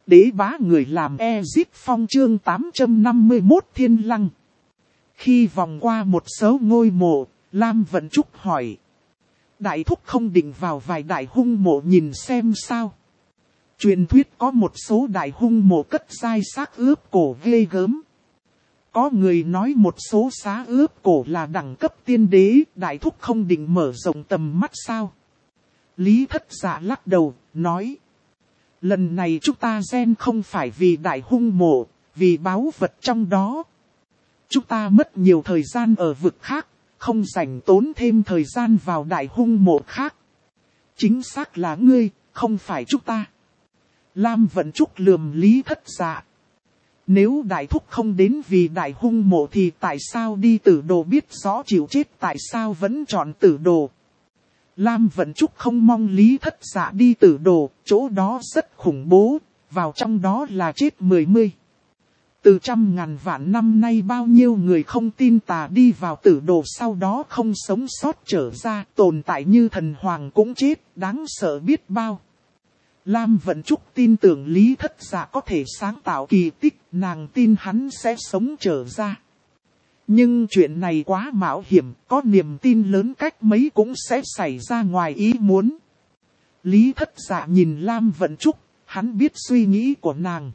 Đế bá người làm Ezip Phong chương 851 Thiên Lăng. Khi vòng qua một số ngôi mộ, Lam Vận Trúc hỏi. Đại thúc không định vào vài đại hung mộ nhìn xem sao? Truyền thuyết có một số đại hung mộ cất giai xác ướp cổ ghê gớm. Có người nói một số xá ướp cổ là đẳng cấp tiên đế, đại thúc không định mở rộng tầm mắt sao? Lý Thất Dạ lắc đầu, nói. Lần này chúng ta gen không phải vì đại hung mộ, vì báu vật trong đó. Chúng ta mất nhiều thời gian ở vực khác, không rảnh tốn thêm thời gian vào đại hung mộ khác. Chính xác là ngươi, không phải chúng ta. Lam Vận Trúc lườm Lý Thất Dạ. Nếu đại thúc không đến vì đại hung mộ thì tại sao đi Tử Đồ biết rõ chịu chết, tại sao vẫn chọn Tử Đồ? Lam Vận Trúc không mong Lý Thất Dạ đi Tử Đồ, chỗ đó rất khủng bố, vào trong đó là chết 10. Từ trăm ngàn vạn năm nay bao nhiêu người không tin tà đi vào Tử Đồ sau đó không sống sót trở ra, tồn tại như thần hoàng cũng chết, đáng sợ biết bao. Lam Vận Trúc tin tưởng Lý Thất Dạ có thể sáng tạo kỳ tích, nàng tin hắn sẽ sống trở ra. Nhưng chuyện này quá mạo hiểm, có niềm tin lớn cách mấy cũng sẽ xảy ra ngoài ý muốn. Lý Thất Dạ nhìn Lam Vận Trúc, hắn biết suy nghĩ của nàng.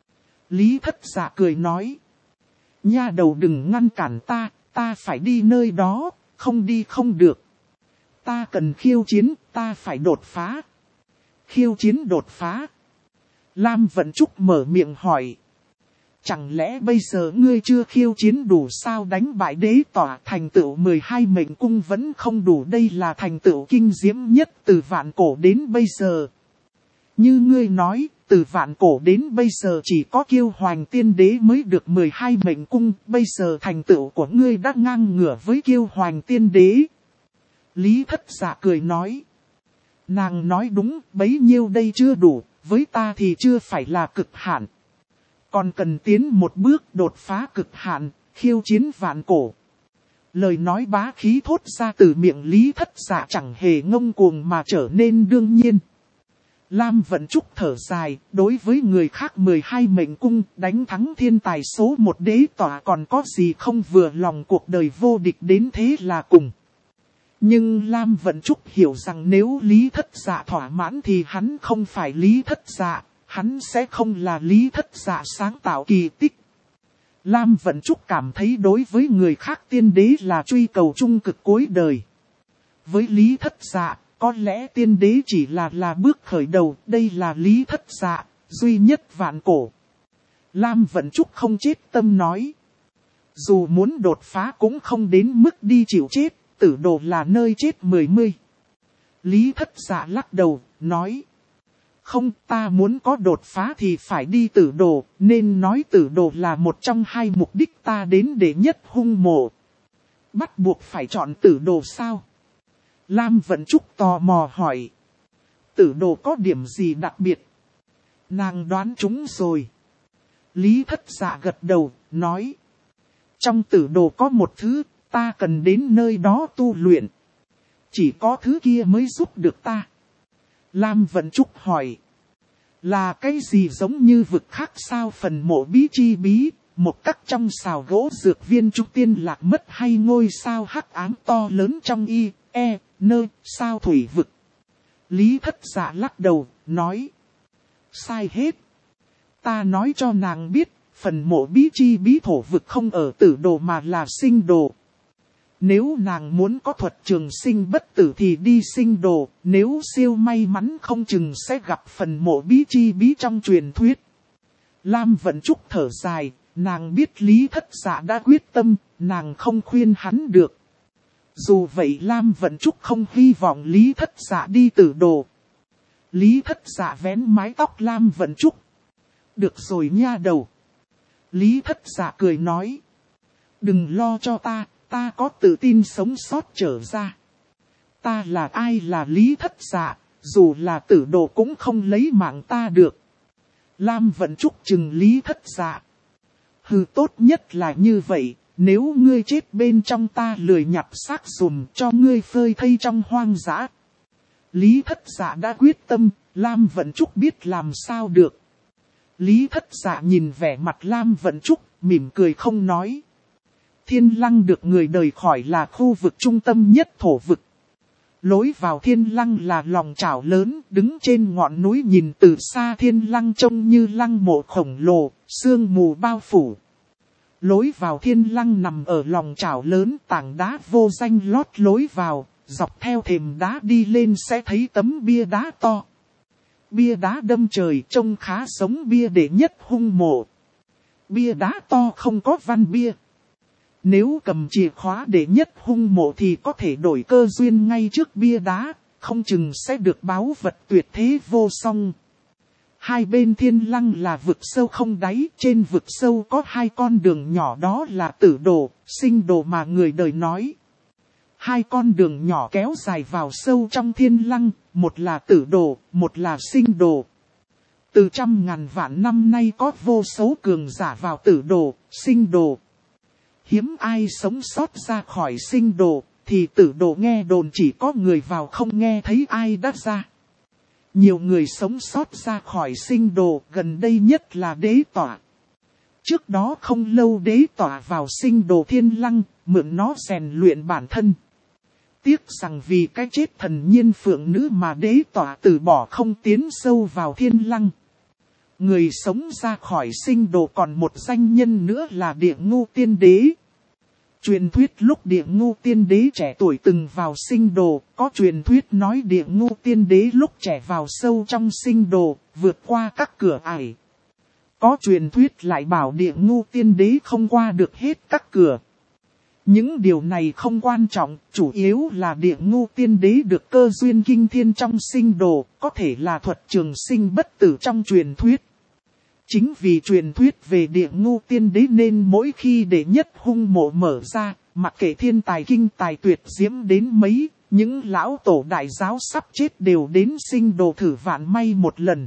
Lý Thất Dạ cười nói. Nha đầu đừng ngăn cản ta phải đi nơi đó, không đi không được. Ta cần khiêu chiến, ta phải đột phá. Khiêu chiến đột phá. Lam Vận Trúc mở miệng hỏi. Chẳng lẽ bây giờ ngươi chưa khiêu chiến đủ sao? Đánh bại đế tỏa thành tựu 12 mệnh cung vẫn không đủ, đây là thành tựu kinh diễm nhất từ vạn cổ đến bây giờ. Như ngươi nói, từ vạn cổ đến bây giờ chỉ có Kiêu Hoành tiên đế mới được 12 mệnh cung, bây giờ thành tựu của ngươi đã ngang ngửa với Kiêu Hoành tiên đế. Lý Thất Dạ cười nói. Nàng nói đúng, bấy nhiêu đây chưa đủ, với ta thì chưa phải là cực hạn. Còn cần tiến một bước đột phá cực hạn, khiêu chiến vạn cổ. Lời nói bá khí thốt ra từ miệng Lý Thất Dạ chẳng hề ngông cuồng mà trở nên đương nhiên. Lam Vận Trúc thở dài, đối với người khác 12 mệnh cung đánh thắng thiên tài số 1 đế tỏa còn có gì không vừa lòng, cuộc đời vô địch đến thế là cùng. Nhưng Lam Vận Trúc hiểu rằng nếu Lý Thất Dạ thỏa mãn thì hắn không phải Lý Thất Dạ, hắn sẽ không là Lý Thất Dạ sáng tạo kỳ tích. Lam Vận Trúc cảm thấy đối với người khác tiên đế là truy cầu trung cực cuối đời. Với Lý Thất Dạ, có lẽ tiên đế chỉ là bước khởi đầu, đây là Lý Thất Dạ, duy nhất vạn cổ. Lam Vận Trúc không chết tâm nói. Dù muốn đột phá cũng không đến mức đi chịu chết. Tử Đồ là nơi chết 10. Lý Thất Dạ lắc đầu, nói. Không, ta muốn có đột phá thì phải đi Tử Đồ, nên nói Tử Đồ là một trong hai mục đích ta đến để nhất hung mộ. Bắt buộc phải chọn Tử Đồ sao? Lam Vận Trúc tò mò hỏi. Tử Đồ có điểm gì đặc biệt? Nàng đoán trúng rồi. Lý Thất Dạ gật đầu, nói. Trong Tử Đồ có một thứ. Ta cần đến nơi đó tu luyện. Chỉ có thứ kia mới giúp được ta. Lam Vận Trúc hỏi. Là cái gì giống như vực khác sao? Phần mộ bí chi bí, một các trong xào gỗ dược viên trúc tiên lạc mất, hay ngôi sao hắc ám to lớn trong nơi sao thủy vực? Lý Thất Dạ lắc đầu, nói. Sai hết. Ta nói cho nàng biết, phần mộ bí chi bí thổ vực không ở Tử Đồ mà là Sinh Đồ. Nếu nàng muốn có thuật trường sinh bất tử thì đi Sinh Đồ, nếu siêu may mắn không chừng sẽ gặp phần mộ bí chi bí trong truyền thuyết. Lam Vận Trúc thở dài, nàng biết Lý Thất Dạ đã quyết tâm, nàng không khuyên hắn được. Dù vậy Lam Vận Trúc không hy vọng Lý Thất Dạ đi Tử Đồ. Lý Thất Dạ vén mái tóc Lam Vận Trúc. Được rồi nha đầu. Lý Thất Dạ cười nói. Đừng lo cho ta có tự tin sống sót trở ra. Ta là ai là Lý Thất Dạ, dù là Tử Đồ cũng không lấy mạng ta được. Lam Vận Trúc chừng Lý Thất Dạ. Hừ, tốt nhất là như vậy, nếu ngươi chết bên trong ta lười nhặt xác dùm cho ngươi phơi thây trong hoang dã. Lý Thất Dạ đã quyết tâm, Lam Vận Trúc biết làm sao được. Lý Thất Dạ nhìn vẻ mặt Lam Vận Trúc, mỉm cười không nói. Thiên Lăng được người đời khỏi là khu vực trung tâm nhất thổ vực. Lối vào Thiên Lăng là lòng chảo lớn, đứng trên ngọn núi nhìn từ xa Thiên Lăng trông như lăng mộ khổng lồ, sương mù bao phủ. Lối vào Thiên Lăng nằm ở lòng chảo lớn, tảng đá vô danh lót lối vào, dọc theo thềm đá đi lên sẽ thấy tấm bia đá to. Bia đá đâm trời trông khá giống bia đệ nhất hung mộ. Bia đá to không có văn bia. Nếu cầm chìa khóa đệ nhất hung mộ thì có thể đổi cơ duyên ngay trước bia đá, không chừng sẽ được báu vật tuyệt thế vô song. Hai bên Thiên Lăng là vực sâu không đáy, trên vực sâu có hai con đường nhỏ, đó là tử đồ, sinh đồ mà người đời nói. Hai con đường nhỏ kéo dài vào sâu trong Thiên Lăng, một là tử đồ, một là sinh đồ. Từ trăm ngàn vạn năm nay có vô số cường giả vào tử đồ, sinh đồ. Hiếm ai sống sót ra khỏi sinh đồ, thì tử đồ nghe đồn chỉ có người vào không nghe thấy ai đã ra. Nhiều người sống sót ra khỏi sinh đồ, gần đây nhất là Đế Tỏa. Trước đó không lâu Đế Tỏa vào sinh đồ Thiên Lăng, mượn nó rèn luyện bản thân. Tiếc rằng vì cái chết thần nhiên phượng nữ mà Đế Tỏa từ bỏ không tiến sâu vào Thiên Lăng. Người sống ra khỏi sinh đồ còn một danh nhân nữa là Địa Ngu Tiên Đế. Truyền thuyết lúc Địa Ngu Tiên Đế trẻ tuổi từng vào sinh đồ, có truyền thuyết nói Địa Ngu Tiên Đế lúc trẻ vào sâu trong sinh đồ, vượt qua các cửa ải. Có truyền thuyết lại bảo Địa Ngu Tiên Đế không qua được hết các cửa. Những điều này không quan trọng, chủ yếu là Địa Ngu Tiên Đế được cơ duyên kinh thiên trong sinh đồ, có thể là thuật trường sinh bất tử trong truyền thuyết. Chính vì truyền thuyết về Địa Ngu Tiên Đế nên mỗi khi đệ nhất hung mộ mở ra, mặc kệ thiên tài kinh tài tuyệt diễm đến mấy, những lão tổ đại giáo sắp chết đều đến sinh đồ thử vạn may một lần.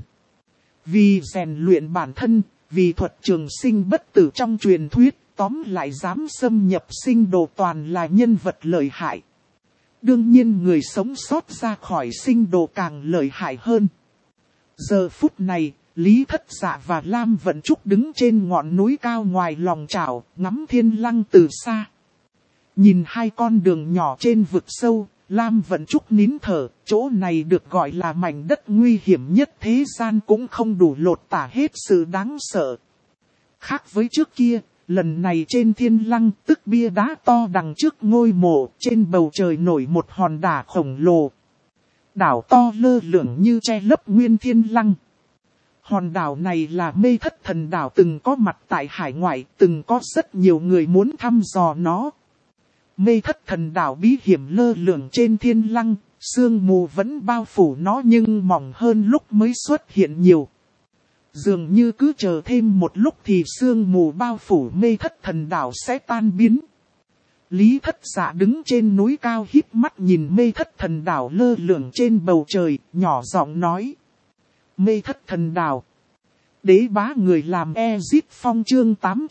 Vì rèn luyện bản thân, vì thuật trường sinh bất tử trong truyền thuyết, tóm lại dám xâm nhập sinh đồ toàn là nhân vật lợi hại. Đương nhiên người sống sót ra khỏi sinh đồ càng lợi hại hơn. Giờ phút này, Lý Thất Dạ và Lam Vận Trúc đứng trên ngọn núi cao ngoài lòng chảo, ngắm Thiên Lăng từ xa. Nhìn hai con đường nhỏ trên vực sâu, Lam Vận Trúc nín thở, chỗ này được gọi là mảnh đất nguy hiểm nhất thế gian cũng không đủ lột tả hết sự đáng sợ. Khác với trước kia, lần này trên Thiên Lăng tức bia đá to đằng trước ngôi mộ, trên bầu trời nổi một hòn đảo khổng lồ. Đảo to lơ lửng như che lấp nguyên Thiên Lăng. Hòn đảo này là Mê Thất Thần Đảo từng có mặt tại hải ngoại, từng có rất nhiều người muốn thăm dò nó. Mê Thất Thần Đảo bí hiểm lơ lửng trên Thiên Lăng, sương mù vẫn bao phủ nó nhưng mỏng hơn lúc mới xuất hiện nhiều. Dường như cứ chờ thêm một lúc thì sương mù bao phủ Mê Thất Thần Đảo sẽ tan biến. Lý Thất Dạ đứng trên núi cao híp mắt nhìn Mê Thất Thần Đảo lơ lửng trên bầu trời, nhỏ giọng nói. Mê Thất Thần Đảo. Đế bá người làm Ezit Phong chương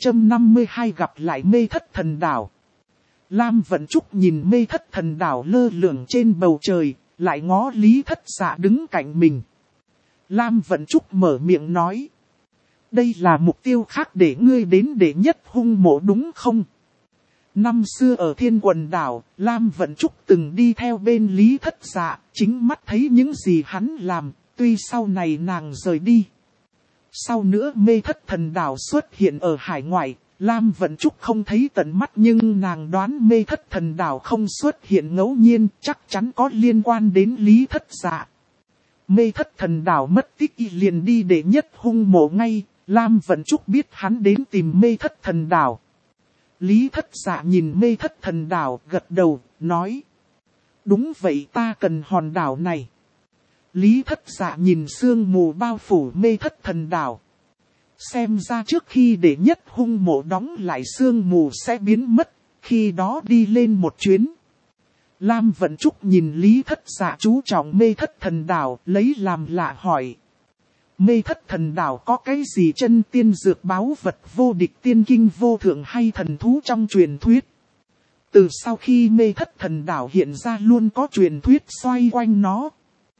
852 gặp lại Mê Thất Thần Đảo. Lam Vận Trúc nhìn Mê Thất Thần Đảo lơ lửng trên bầu trời, lại ngó Lý Thất Dạ đứng cạnh mình. Lam Vận Trúc mở miệng nói. Đây là mục tiêu khác để ngươi đến đệ nhất hung mộ đúng không? Năm xưa ở Thiên Quần Đảo, Lam Vận Trúc từng đi theo bên Lý Thất Dạ, chính mắt thấy những gì hắn làm, tuy sau này nàng rời đi. Sau nữa Mê Thất Thần Đảo xuất hiện ở hải ngoại, Lam Vận Trúc không thấy tận mắt nhưng nàng đoán Mê Thất Thần Đảo không xuất hiện ngẫu nhiên, chắc chắn có liên quan đến Lý Thất Dạ. Mê Thất Thần Đảo mất tích liền đi đệ nhất hung mộ ngay, Lam Vận Trúc biết hắn đến tìm Mê Thất Thần Đảo. Lý Thất Dạ nhìn Mê Thất Thần Đảo gật đầu, nói. Đúng vậy ta cần hòn đảo này. Lý Thất Dạ nhìn sương mù bao phủ Mê Thất Thần Đảo. Xem ra trước khi đệ nhất hung mộ đóng lại sương mù sẽ biến mất, khi đó đi lên một chuyến. Lam Vận Trúc nhìn Lý Thất Dạ chú trọng Mê Thất Thần Đảo, lấy làm lạ hỏi. Mê Thất Thần Đảo có cái gì chân tiên dược báu vật vô địch tiên kinh vô thượng hay thần thú trong truyền thuyết? Từ sau khi Mê Thất Thần Đảo hiện ra luôn có truyền thuyết xoay quanh nó.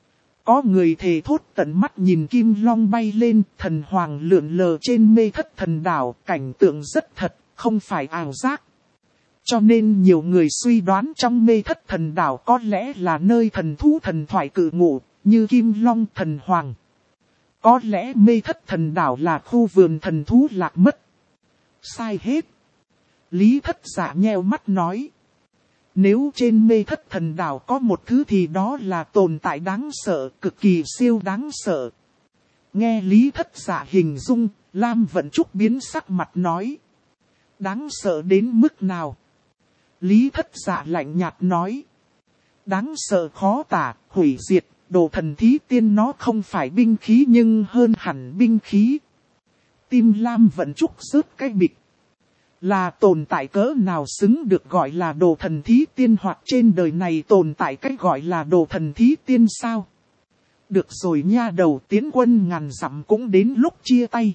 Có người thề thốt tận mắt nhìn kim long bay lên, thần hoàng lượn lờ trên mê thất thần đảo, cảnh tượng rất thật, không phải ảo giác. Cho nên nhiều người suy đoán trong mê thất thần đảo có lẽ là nơi thần thú thần thoại cự ngụ, như kim long thần hoàng. Có lẽ mê thất thần đảo là khu vườn thần thú lạc mất. Sai hết. Lý Thất Dạ nheo mắt nói. Nếu trên mê thất thần đảo có một thứ thì đó là tồn tại đáng sợ, cực kỳ siêu đáng sợ. Nghe Lý Thất Dạ hình dung, Lam Vận Trúc biến sắc mặt nói. Đáng sợ đến mức nào? Lý Thất Dạ lạnh nhạt nói. Đáng sợ khó tả, hủy diệt, đồ thần thí tiên nó không phải binh khí nhưng hơn hẳn binh khí. Tim Lam Vận Trúc rớt cái bịch. Là tồn tại cỡ nào xứng được gọi là đồ thần thí tiên, hoặc trên đời này tồn tại cách gọi là đồ thần thí tiên sao? Được rồi nha đầu, tiến quân ngàn dặm cũng đến lúc chia tay.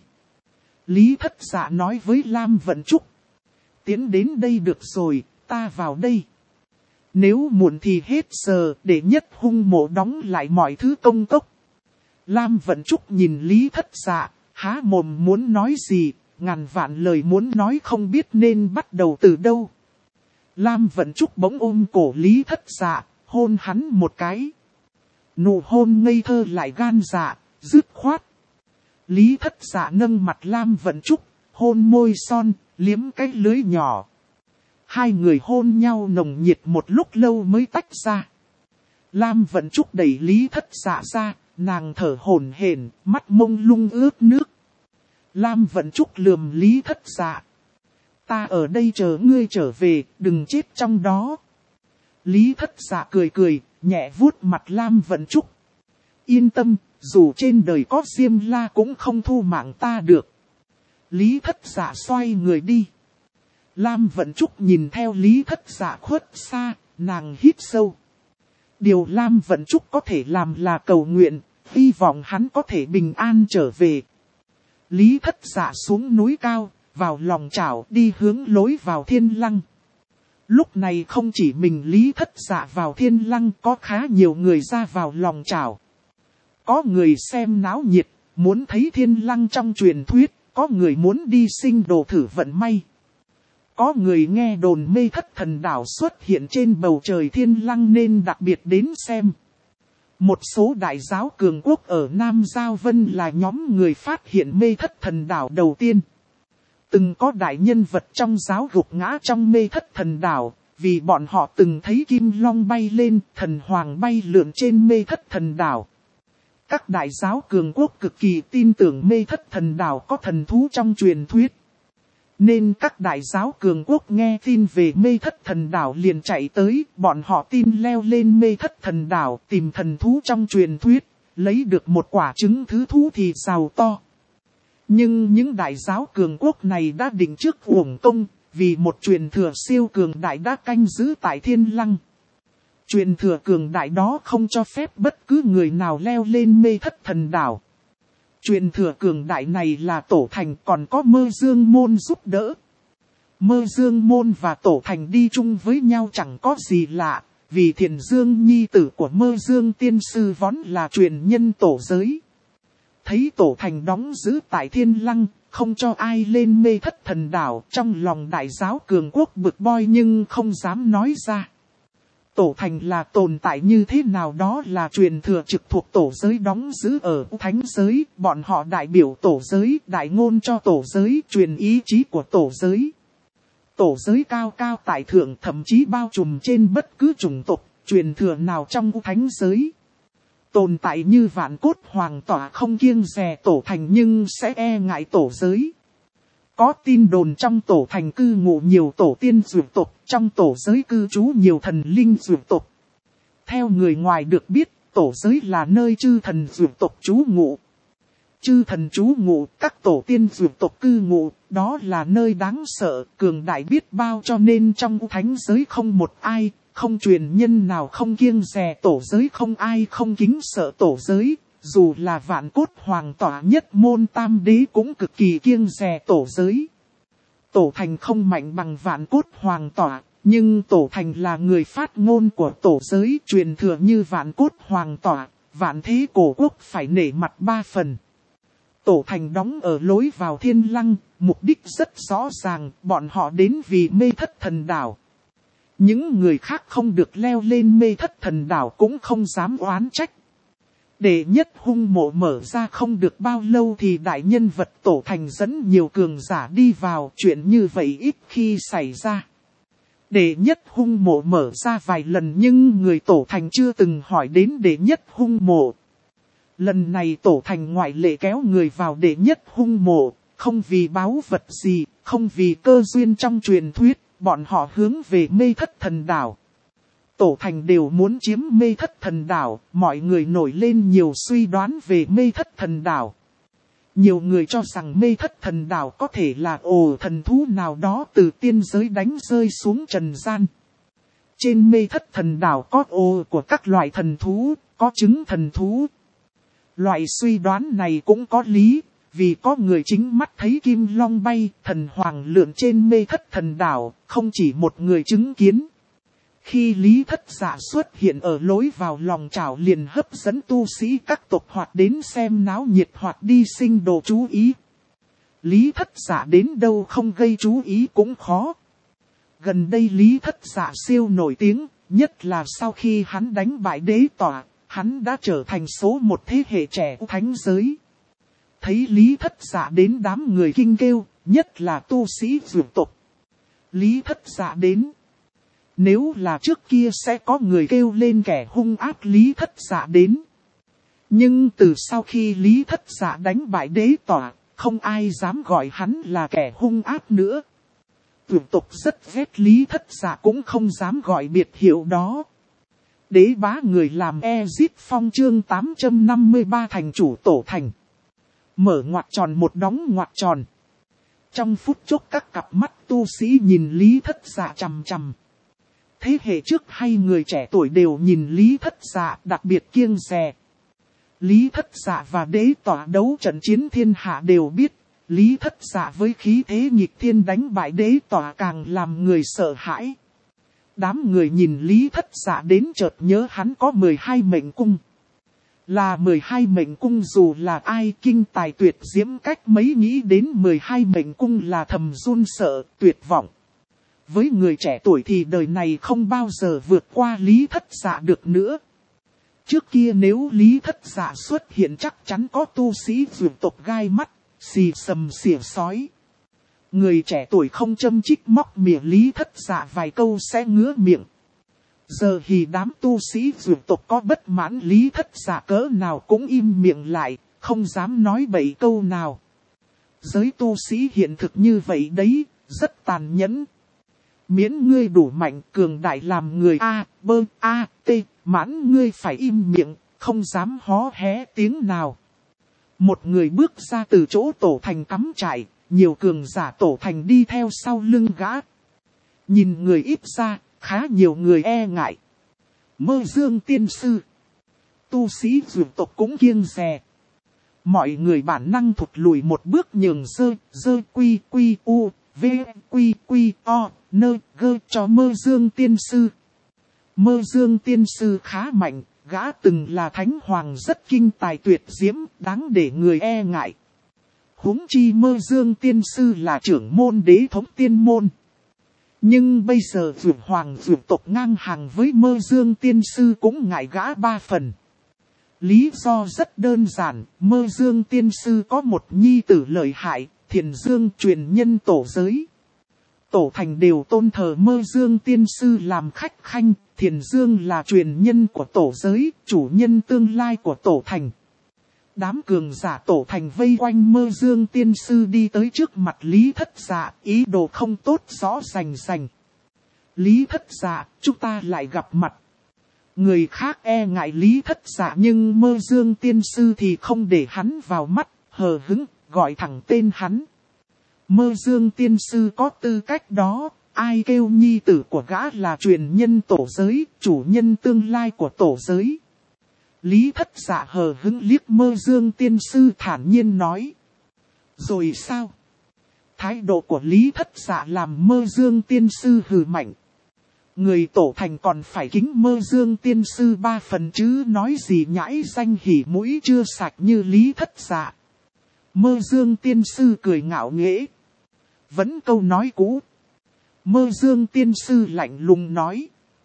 Lý Thất Dạ nói với Lam Vận Trúc. Tiến đến đây được rồi, ta vào đây. Nếu muộn thì hết giờ, để nhất hung mộ đóng lại mọi thứ công cốc. Lam Vận Trúc nhìn Lý Thất Dạ, há mồm muốn nói gì, ngàn vạn lời muốn nói không biết nên bắt đầu từ đâu. Lam Vận Trúc bỗng ôm cổ Lý Thất Dạ, hôn hắn một cái. Nụ hôn ngây thơ lại gan dạ, dứt khoát. Lý Thất Dạ nâng mặt Lam Vận Trúc, hôn môi son, liếm cái lưỡi nhỏ. Hai người hôn nhau nồng nhiệt một lúc lâu mới tách ra. Lam Vận Trúc đẩy Lý Thất Dạ ra, nàng thở hổn hển, mắt mông lung ướt nước. Lam Vận Trúc lườm Lý Thất Dạ. Ta ở đây chờ ngươi trở về, đừng chết trong đó. Lý Thất Dạ cười cười, nhẹ vuốt mặt Lam Vận Trúc. Yên tâm, dù trên đời có Diêm La cũng không thu mạng ta được. Lý Thất Dạ xoay người đi. Lam Vận Trúc nhìn theo Lý Thất Dạ khuất xa, nàng hít sâu. Điều Lam Vận Trúc có thể làm là cầu nguyện, hy vọng hắn có thể bình an trở về. Lý Thất Dạ xuống núi cao, vào lòng chảo đi hướng lối vào Thiên Lăng. Lúc này không chỉ mình Lý Thất Dạ vào Thiên Lăng, có khá nhiều người ra vào lòng chảo. Có người xem náo nhiệt, muốn thấy Thiên Lăng trong truyền thuyết, có người muốn đi sinh đồ thử vận may. Có người nghe đồn mê thất thần đảo xuất hiện trên bầu trời Thiên Lăng nên đặc biệt đến xem. Một số đại giáo cường quốc ở Nam Giao Vân là nhóm người phát hiện mê thất thần đảo đầu tiên. Từng có đại nhân vật trong giáo gục ngã trong mê thất thần đảo, vì bọn họ từng thấy kim long bay lên, thần hoàng bay lượn trên mê thất thần đảo. Các đại giáo cường quốc cực kỳ tin tưởng mê thất thần đảo có thần thú trong truyền thuyết. Nên các đại giáo cường quốc nghe tin về mê thất thần đảo liền chạy tới, bọn họ tin leo lên mê thất thần đảo tìm thần thú trong truyền thuyết, lấy được một quả trứng thứ thú thì giàu to. Nhưng những đại giáo cường quốc này đã định trước uổng công, vì một truyền thừa siêu cường đại đã canh giữ tại Thiên Lăng. Truyền thừa cường đại đó không cho phép bất cứ người nào leo lên mê thất thần đảo. Truyền thừa cường đại này là Tổ Thành còn có Mơ Dương Môn giúp đỡ. Mơ Dương Môn và Tổ Thành đi chung với nhau chẳng có gì lạ, vì Thiền Dương nhi tử của Mơ Dương Tiên Sư vốn là truyền nhân tổ giới. Thấy Tổ Thành đóng giữ tại Thiên Lăng, không cho ai lên mê thất thần đảo, trong lòng đại giáo cường quốc bực boi nhưng không dám nói ra. Tổ Thành là tồn tại như thế nào đó là truyền thừa trực thuộc tổ giới đóng giữ ở thánh giới, bọn họ đại biểu tổ giới, đại ngôn cho tổ giới, truyền ý chí của tổ giới. Tổ giới cao cao tại thượng thậm chí bao trùm trên bất cứ chủng tộc, truyền thừa nào trong thánh giới. Tồn tại như Vạn Cốt Hoàng tỏa không kiêng dè Tổ Thành nhưng sẽ e ngại tổ giới. Có tin đồn trong Tổ Thành cư ngụ nhiều tổ tiên dược tộc, trong tổ giới cư trú nhiều thần linh dược tộc. Theo người ngoài được biết, tổ giới là nơi chư thần dược tộc trú ngụ. Chư thần trú ngụ, các tổ tiên dược tộc cư ngụ, đó là nơi đáng sợ, cường đại biết bao cho nên trong thánh giới không một ai, không truyền nhân nào không kiêng dè tổ giới, không ai không kính sợ tổ giới. Dù là Vạn Cốt Hoàng tỏa nhất môn tam đế cũng cực kỳ kiêng dè tổ giới. Tổ Thành không mạnh bằng Vạn Cốt Hoàng tỏa, nhưng Tổ Thành là người phát ngôn của tổ giới truyền thừa như Vạn Cốt Hoàng tỏa, Vạn Thế Cổ Quốc phải nể mặt 3 phần. Tổ thành đóng ở lối vào Thiên Lăng, mục đích rất rõ ràng, bọn họ đến vì Mê Thất Thần Đảo. Những người khác không được leo lên Mê Thất Thần Đảo cũng không dám oán trách. Đệ nhất hung mộ mở ra không được bao lâu thì đại nhân vật tổ thành dẫn nhiều cường giả đi vào, chuyện như vậy ít khi xảy ra. Đệ nhất hung mộ mở ra vài lần nhưng người tổ thành chưa từng hỏi đến đệ nhất hung mộ. Lần này tổ thành ngoại lệ kéo người vào đệ nhất hung mộ, không vì báu vật gì, không vì cơ duyên trong truyền thuyết, bọn họ hướng về Mê Thất Thần Đảo. Tổ thành đều muốn chiếm Mê Thất Thần Đảo, mọi người nổi lên nhiều suy đoán về Mê Thất Thần Đảo. Nhiều người cho rằng Mê Thất Thần Đảo có thể là ổ thần thú nào đó từ tiên giới đánh rơi xuống trần gian. Trên Mê Thất Thần Đảo có ổ của các loại thần thú, có trứng thần thú. Loại suy đoán này cũng có lý, vì có người chính mắt thấy kim long bay, thần hoàng lượn trên Mê Thất Thần Đảo, không chỉ một người chứng kiến. Khi Lý Thất Dạ xuất hiện ở lối vào lòng chảo liền hấp dẫn tu sĩ các tộc hoặc đến xem náo nhiệt hoặc đi sinh đồ chú ý. Lý Thất Dạ đến đâu không gây chú ý cũng khó. Gần đây Lý Thất Dạ siêu nổi tiếng, nhất là sau khi hắn đánh bại đế tỏa, hắn đã trở thành số một thế hệ trẻ thánh giới. Thấy Lý Thất Dạ đến đám người kinh kêu, nhất là tu sĩ dược tộc. Lý Thất Dạ đến. Nếu là trước kia sẽ có người kêu lên kẻ hung ác Lý Thất Dạ đến. Nhưng từ sau khi Lý Thất Dạ đánh bại đế tỏa, không ai dám gọi hắn là kẻ hung ác nữa. Tuyển tộc rất ghét Lý Thất Dạ cũng không dám gọi biệt hiệu đó. Đế bá người làm Ezip Phong chương 853 thành chủ tổ thành. Mở ngoặc tròn một đóng ngoặc tròn. Trong phút chốc các cặp mắt tu sĩ nhìn Lý Thất Dạ chằm chằm. Thế hệ trước hay người trẻ tuổi đều nhìn Lý Thất Dạ đặc biệt kiêng dè. Lý Thất Dạ và đế tỏa đấu trận chiến thiên hạ đều biết. Lý Thất Dạ với khí thế nghịch thiên đánh bại đế tỏa càng làm người sợ hãi. Đám người nhìn Lý Thất Dạ đến chợt nhớ hắn có 12 mệnh cung. Là 12 mệnh cung dù là ai kinh tài tuyệt diễm cách mấy nghĩ đến 12 mệnh cung là thầm run sợ, tuyệt vọng. Với người trẻ tuổi thì đời này không bao giờ vượt qua Lý Thất Dạ được nữa. Trước kia nếu Lý Thất Dạ xuất hiện chắc chắn có tu sĩ dược tộc gai mắt, xì sầm xỉa sói. Người trẻ tuổi không châm chích móc miệng Lý Thất Dạ vài câu sẽ ngứa miệng. Giờ thì đám tu sĩ dược tộc có bất mãn Lý Thất Dạ cỡ nào cũng im miệng lại, không dám nói bậy câu nào. Giới tu sĩ hiện thực như vậy đấy, rất tàn nhẫn. Miễn ngươi đủ mạnh cường đại làm người A, B, A, T, mãn ngươi phải im miệng, không dám hó hé tiếng nào. Một người bước ra từ chỗ tổ thành cắm trại, nhiều cường giả tổ thành đi theo sau lưng gã. Nhìn người ít ra, khá nhiều người e ngại. Mơ Dương tiên sư. Tu sĩ dược tộc cũng kiêng dè. Mọi người bản năng thụt lùi một bước nhường dơ quy quy u, v quy quy o, nơ gơ cho Mơ Dương tiên sư. Mơ Dương tiên sư khá mạnh, gã từng là thánh hoàng rất kinh tài tuyệt diễm, đáng để người e ngại. Huống chi Mơ Dương tiên sư là trưởng môn đế thống tiên môn. Nhưng bây giờ vượt hoàng vượt tộc ngang hàng với Mơ Dương tiên sư cũng ngại gã 3 phần. Lý do rất đơn giản, Mơ Dương tiên sư có một nhi tử lợi hại, Thiền Dương truyền nhân tổ giới. Tổ thành đều tôn thờ Mơ Dương tiên sư làm khách khanh, Thiền Dương là truyền nhân của tổ giới, chủ nhân tương lai của tổ thành. Đám cường giả tổ thành vây quanh Mơ Dương tiên sư đi tới trước mặt Lý Thất Dạ, ý đồ không tốt rõ rành rành. Lý Thất Dạ, chúng ta lại gặp mặt. Người khác e ngại Lý Thất Dạ nhưng Mơ Dương tiên sư thì không để hắn vào mắt, hờ hững, gọi thẳng tên hắn. Mơ Dương tiên sư có tư cách đó, ai kêu nhi tử của gã là truyền nhân tổ giới, chủ nhân tương lai của tổ giới. Lý Thất Dạ hờ hững liếc Mơ Dương tiên sư thản nhiên nói. Rồi sao? Thái độ của Lý Thất Dạ làm Mơ Dương tiên sư hừ mạnh. Người tổ thành còn phải kính Mơ Dương tiên sư 3 phần chứ nói gì nhãi danh hỉ mũi chưa sạch như Lý Thất Dạ. Mơ Dương tiên sư cười ngạo nghễ. Vẫn câu nói cũ. Mơ Dương tiên sư lạnh lùng nói.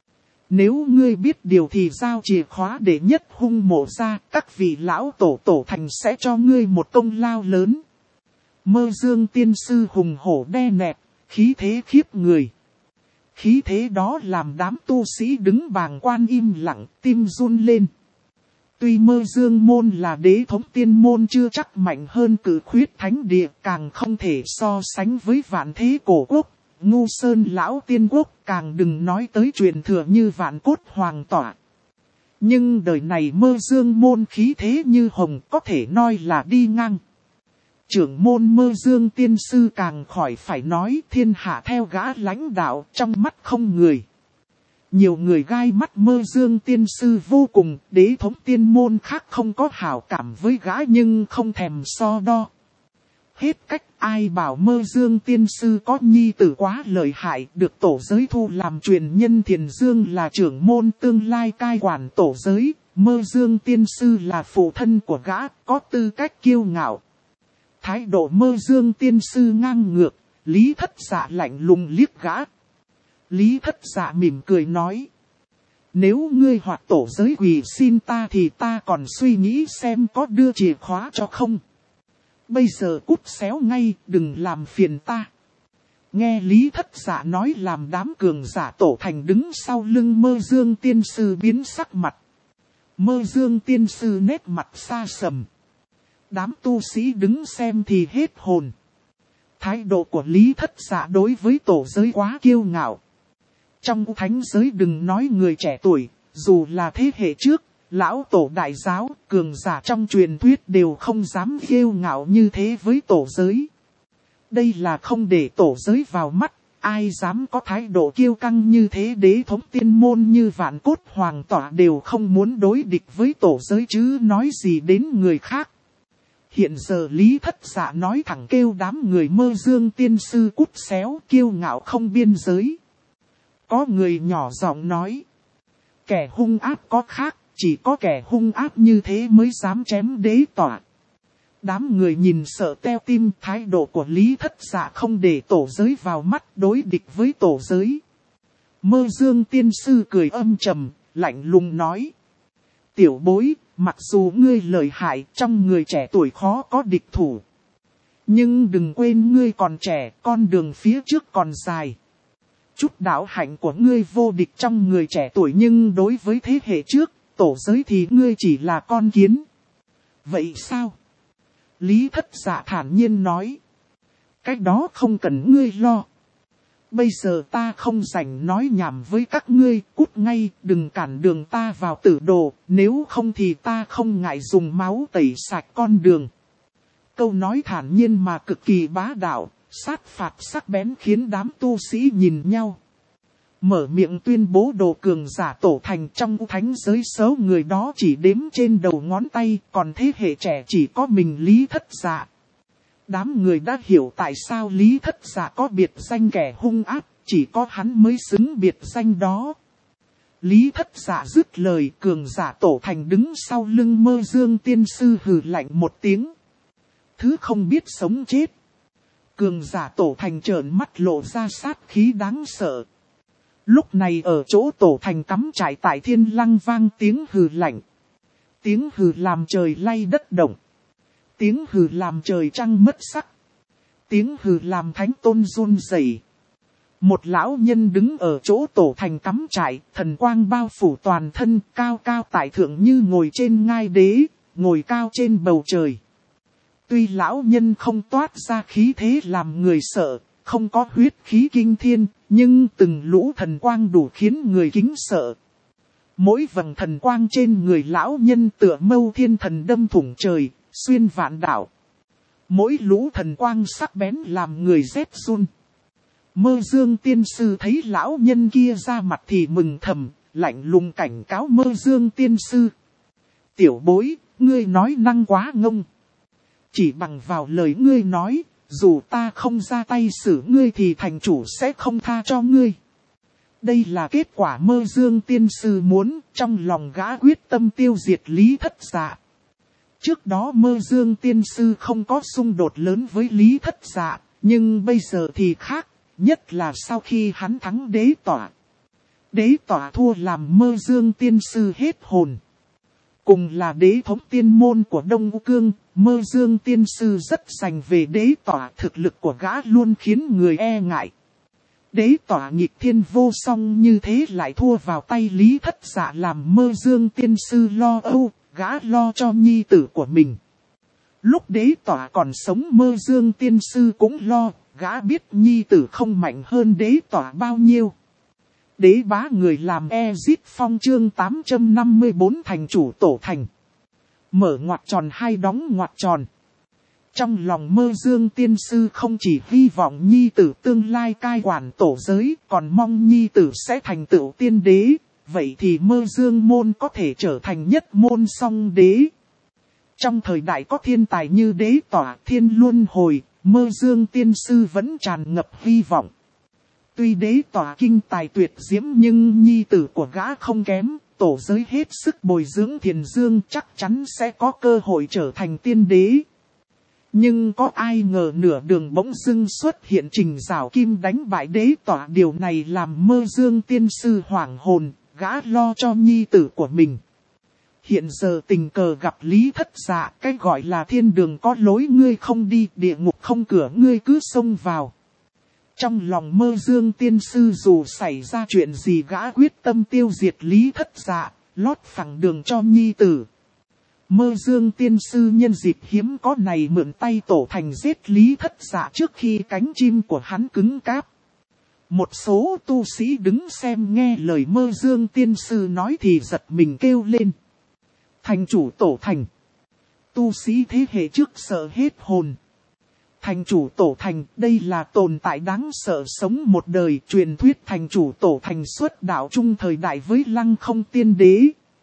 Nếu ngươi biết điều thì giao chìa khóa để nhất hung mộ ra, các vị lão tổ thành sẽ cho ngươi một công lao lớn. Mơ Dương tiên sư hùng hổ đe nẹt, khí thế khiếp người. Khí thế đó làm đám tu sĩ đứng bàng quan im lặng, tim run lên. Tuy Mơ Dương môn là đế thống tiên môn chưa chắc mạnh hơn Cử Khuyết thánh địa, càng không thể so sánh với Vạn Thế cổ quốc, Ngu Sơn lão tiên quốc, càng đừng nói tới truyền thừa như Vạn Cốt hoàng tỏa. Nhưng đời này Mơ Dương môn khí thế như hồng, có thể nói là đi ngang. Trưởng môn Mơ Dương tiên sư càng khỏi phải nói, thiên hạ theo gã lãnh đạo, trong mắt không người. Nhiều người gai mắt Mơ Dương tiên sư vô cùng, đế thống tiên môn khác không có hảo cảm với gã nhưng không thèm so đo. Hết cách, ai bảo Mơ Dương tiên sư có nhi tử quá lợi hại, được tổ giới thu làm truyền nhân. Thiền Dương là trưởng môn tương lai cai quản tổ giới, Mơ Dương tiên sư là phụ thân của gã, có tư cách kiêu ngạo. Thái độ Mơ Dương tiên sư ngang ngược, Lý Thất Dạ lạnh lùng liếc gã. Lý Thất Dạ mỉm cười nói. Nếu ngươi hoặc tổ giới quỳ xin ta thì ta còn suy nghĩ xem có đưa chìa khóa cho không. Bây giờ cút xéo ngay, đừng làm phiền ta. Nghe Lý Thất Dạ nói làm đám cường giả tổ thành đứng sau lưng Mơ Dương tiên sư biến sắc mặt. Mơ Dương tiên sư nét mặt xa sầm. Đám tu sĩ đứng xem thì hết hồn. Thái độ của Lý Thất Dạ đối với tổ giới quá kiêu ngạo. Trong thánh giới đừng nói người trẻ tuổi, dù là thế hệ trước, lão tổ đại giáo, cường giả trong truyền thuyết đều không dám kiêu ngạo như thế với tổ giới. Đây là không để tổ giới vào mắt, ai dám có thái độ kiêu căng như thế. Đế thống tiên môn như Vạn Cốt hoàng tỏa đều không muốn đối địch với tổ giới chứ nói gì đến người khác. Hiện giờ Lý Thất Dạ nói thẳng kêu đám người Mơ Dương tiên sư cút xéo, kiêu ngạo không biên giới. Có người nhỏ giọng nói. Kẻ hung ác có khác, chỉ có kẻ hung ác như thế mới dám chém đế tỏa. Đám người nhìn sợ teo tim, thái độ của Lý Thất Dạ không để tổ giới vào mắt, đối địch với tổ giới. Mơ Dương tiên sư cười âm trầm, lạnh lùng nói. Tiểu bối, mặc dù ngươi lợi hại, trong người trẻ tuổi khó có địch thủ. Nhưng đừng quên ngươi còn trẻ, con đường phía trước còn dài. Chút đạo hạnh của ngươi vô địch trong người trẻ tuổi, nhưng đối với thế hệ trước, tổ giới thì ngươi chỉ là con kiến. Vậy sao? Lý Thất Dạ thản nhiên nói. Cái đó không cần ngươi lo. Bây giờ ta không rảnh nói nhảm với các ngươi, cút ngay, đừng cản đường ta vào tử đồ, nếu không thì ta không ngại dùng máu tẩy sạch con đường. Câu nói thản nhiên mà cực kỳ bá đạo, sát phạt sắc bén khiến đám tu sĩ nhìn nhau. Mở miệng tuyên bố đồ cường giả tổ thành trong thánh giới số người đó chỉ đếm trên đầu ngón tay, còn thế hệ trẻ chỉ có mình Lý Thất Dạ. Đám người đã hiểu tại sao Lý Thất Dạ có biệt danh kẻ hung ác, chỉ có hắn mới xứng biệt danh đó. Lý Thất Dạ dứt lời, cường giả tổ thành đứng sau lưng Mơ Dương tiên sư hừ lạnh một tiếng. Thứ không biết sống chết. Cường giả tổ thành trợn mắt lộ ra sát khí đáng sợ. Lúc này ở chỗ tổ thành cắm trại tại Thiên Lăng vang tiếng hừ lạnh. Tiếng hừ làm trời lay đất động. Tiếng hừ làm trời trăng mất sắc. Tiếng hừ làm thánh tôn run rẩy. Một lão nhân đứng ở chỗ tổ thành cắm trại, thần quang bao phủ toàn thân, cao cao tại thượng như ngồi trên ngai đế, ngồi cao trên bầu trời. Tuy lão nhân không toát ra khí thế làm người sợ, không có huyết khí kinh thiên, nhưng từng lũ thần quang đủ khiến người kính sợ. Mỗi vầng thần quang trên người lão nhân tựa mâu thiên thần đâm thủng trời, xuyên vạn đảo. Mỗi lũ thần quang sắc bén làm người rét run. Mơ Dương tiên sư thấy lão nhân kia ra mặt thì mừng thầm, lạnh lùng cảnh cáo Mơ Dương tiên sư. Tiểu bối, ngươi nói năng quá ngông. Chỉ bằng vào lời ngươi nói, dù ta không ra tay xử ngươi thì thành chủ sẽ không tha cho ngươi. đây là kết quả Mơ Dương tiên sư muốn, trong lòng gã quyết tâm tiêu diệt Lý Thất Dạ. Trước đó Mơ Dương tiên sư không có xung đột lớn với Lý Thất Dạ, nhưng bây giờ thì khác, nhất là sau khi hắn thắng đế tỏa. Đế tỏa thua làm Mơ Dương tiên sư hết hồn. Cùng là đế thống tiên môn của Đông U Cương, Mơ Dương tiên sư rất sành về đế tỏa, thực lực của gã luôn khiến người e ngại. Đế tỏa nghịch thiên vô song như thế lại thua vào tay Lý Thất Dạ làm Mơ Dương tiên sư lo âu, gã lo cho nhi tử của mình. Lúc đế tỏa còn sống Mơ Dương tiên sư cũng lo, gã biết nhi tử không mạnh hơn đế tỏa bao nhiêu. Đế bá người làm Ezit Phong chương 854 thành chủ tổ thành. Mở ngoặc tròn hai đóng ngoặc tròn. Trong lòng Mơ Dương tiên sư không chỉ hy vọng nhi tử tương lai cai quản tổ giới, còn mong nhi tử sẽ thành tựu tiên đế. Vậy thì Mơ Dương môn có thể trở thành nhất môn song đế. Trong thời đại có thiên tài như đế tỏa thiên luân hồi, Mơ Dương tiên sư vẫn tràn ngập hy vọng. Tuy đế tỏa kinh tài tuyệt diễm nhưng nhi tử của gã không kém, tổ giới hết sức bồi dưỡng Thiền Dương chắc chắn sẽ có cơ hội trở thành tiên đế. Nhưng có ai ngờ nửa đường bỗng dưng xuất hiện Trình Giảo Kim đánh bại đế tỏa, điều này làm Mơ Dương tiên sư hoảng hồn, gã lo cho nhi tử của mình. Hiện giờ tình cờ gặp Lý Thất Dạ, cái gọi là thiên đường có lối ngươi không đi, địa ngục không cửa ngươi cứ xông vào. Trong lòng Mơ Dương tiên sư dù xảy ra chuyện gì gã quyết tâm tiêu diệt Lý Thất Dạ, lót phẳng đường cho nhi tử. Mơ Dương tiên sư nhân dịp hiếm có này mượn tay tổ thành giết Lý Thất Dạ trước khi cánh chim của hắn cứng cáp. Một số tu sĩ đứng xem nghe lời Mơ Dương tiên sư nói thì giật mình kêu lên. Thành chủ tổ thành. Tu sĩ thế hệ trước sợ hết hồn. Thành chủ tổ thành, đây là tồn tại đáng sợ sống một đời. Truyền thuyết thành chủ tổ thành xuất đạo chung thời đại với Lăng Không tiên đế.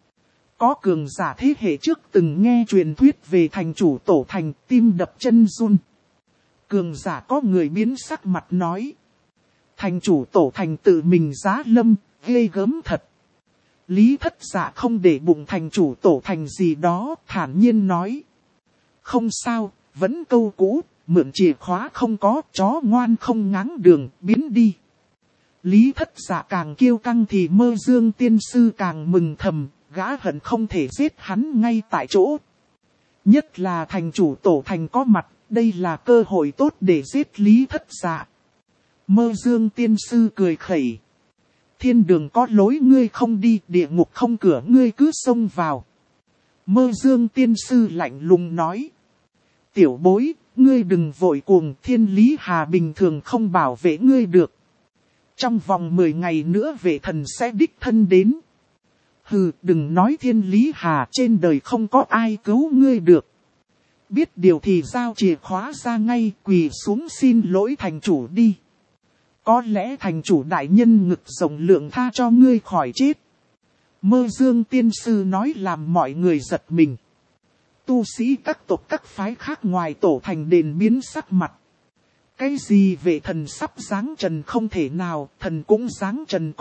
Có cường giả thế hệ trước từng nghe truyền thuyết về thành chủ tổ thành, tim đập chân run. Cường giả có người biến sắc mặt nói. Thành chủ tổ thành tự mình giá lâm, ghê gớm thật. Lý Thất Dạ không để bụng thành chủ tổ thành gì đó, thản nhiên nói. Không sao, vẫn câu cũ, mượn chìa khóa không có, chó ngoan không ngáng đường, biến đi. Lý Thất Dạ càng kiêu căng thì Mơ Dương tiên sư càng mừng thầm, gã hận không thể giết hắn ngay tại chỗ. Nhất là thành chủ tổ thành có mặt, đây là cơ hội tốt để giết Lý Thất Dạ. Mơ Dương tiên sư cười khẩy. Thiên đường có lối ngươi không đi, địa ngục không cửa ngươi cứ xông vào. Mơ Dương tiên sư lạnh lùng nói. Tiểu bối, ngươi đừng vội cuồng, Thiên Lý Hà bình thường không bảo vệ ngươi được. Trong vòng 10 ngày nữa vệ thần sẽ đích thân đến. Hừ, đừng nói Thiên Lý Hà, trên đời không có ai cứu ngươi được. Biết điều thì giao chìa khóa ra ngay, quỳ xuống xin lỗi thành chủ đi. Có lẽ thành chủ đại nhân ngực rộng lượng tha cho ngươi khỏi chết. Mơ Dương tiên sư nói làm mọi người giật mình. Tu sĩ các tộc các phái khác ngoài tổ thành đền biến sắc mặt. Cái gì vệ thần sắp giáng trần không thể nào, thần cũng giáng trần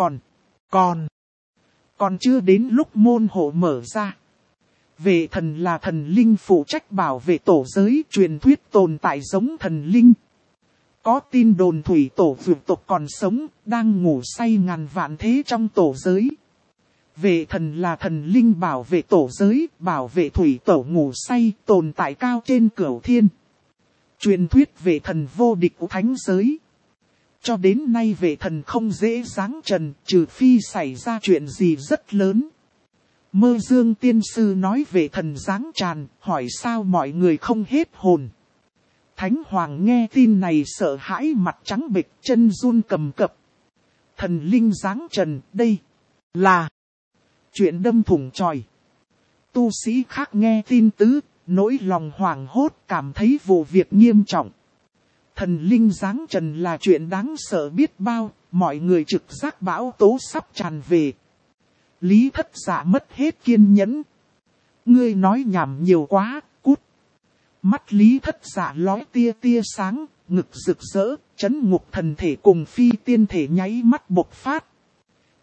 còn chưa đến lúc môn hộ mở ra. Vệ thần là thần linh phụ trách bảo vệ tổ giới, truyền thuyết tồn tại giống thần linh. Có tin đồn thủy tổ vượt tộc còn sống, đang ngủ say ngàn vạn thế trong tổ giới. Vệ thần là thần linh bảo vệ tổ giới, bảo vệ thủy tổ ngủ say, tồn tại cao trên cửu thiên. Truyền thuyết vệ thần vô địch của thánh giới. Cho đến nay vệ thần không dễ giáng trần, trừ phi xảy ra chuyện gì rất lớn. Mơ Dương tiên sư nói vệ thần giáng tràn, hỏi sao mọi người không hết hồn. Thánh Hoàng nghe tin này sợ hãi mặt trắng bệch, chân run cầm cập. Thần linh giáng trần, đây là chuyện đâm thủng chòi. Tu sĩ khác nghe tin tứ, nỗi lòng hoảng hốt, cảm thấy vụ việc nghiêm trọng. Thần linh giáng trần là chuyện đáng sợ biết bao, mọi người trực giác bão tố sắp tràn về. Lý Thất Dạ mất hết kiên nhẫn. Ngươi nói nhảm nhiều quá, cút. Mắt Lý Thất Dạ lóe tia tia sáng, ngực rực rỡ, chấn ngục thần thể cùng phi tiên thể nháy mắt bộc phát.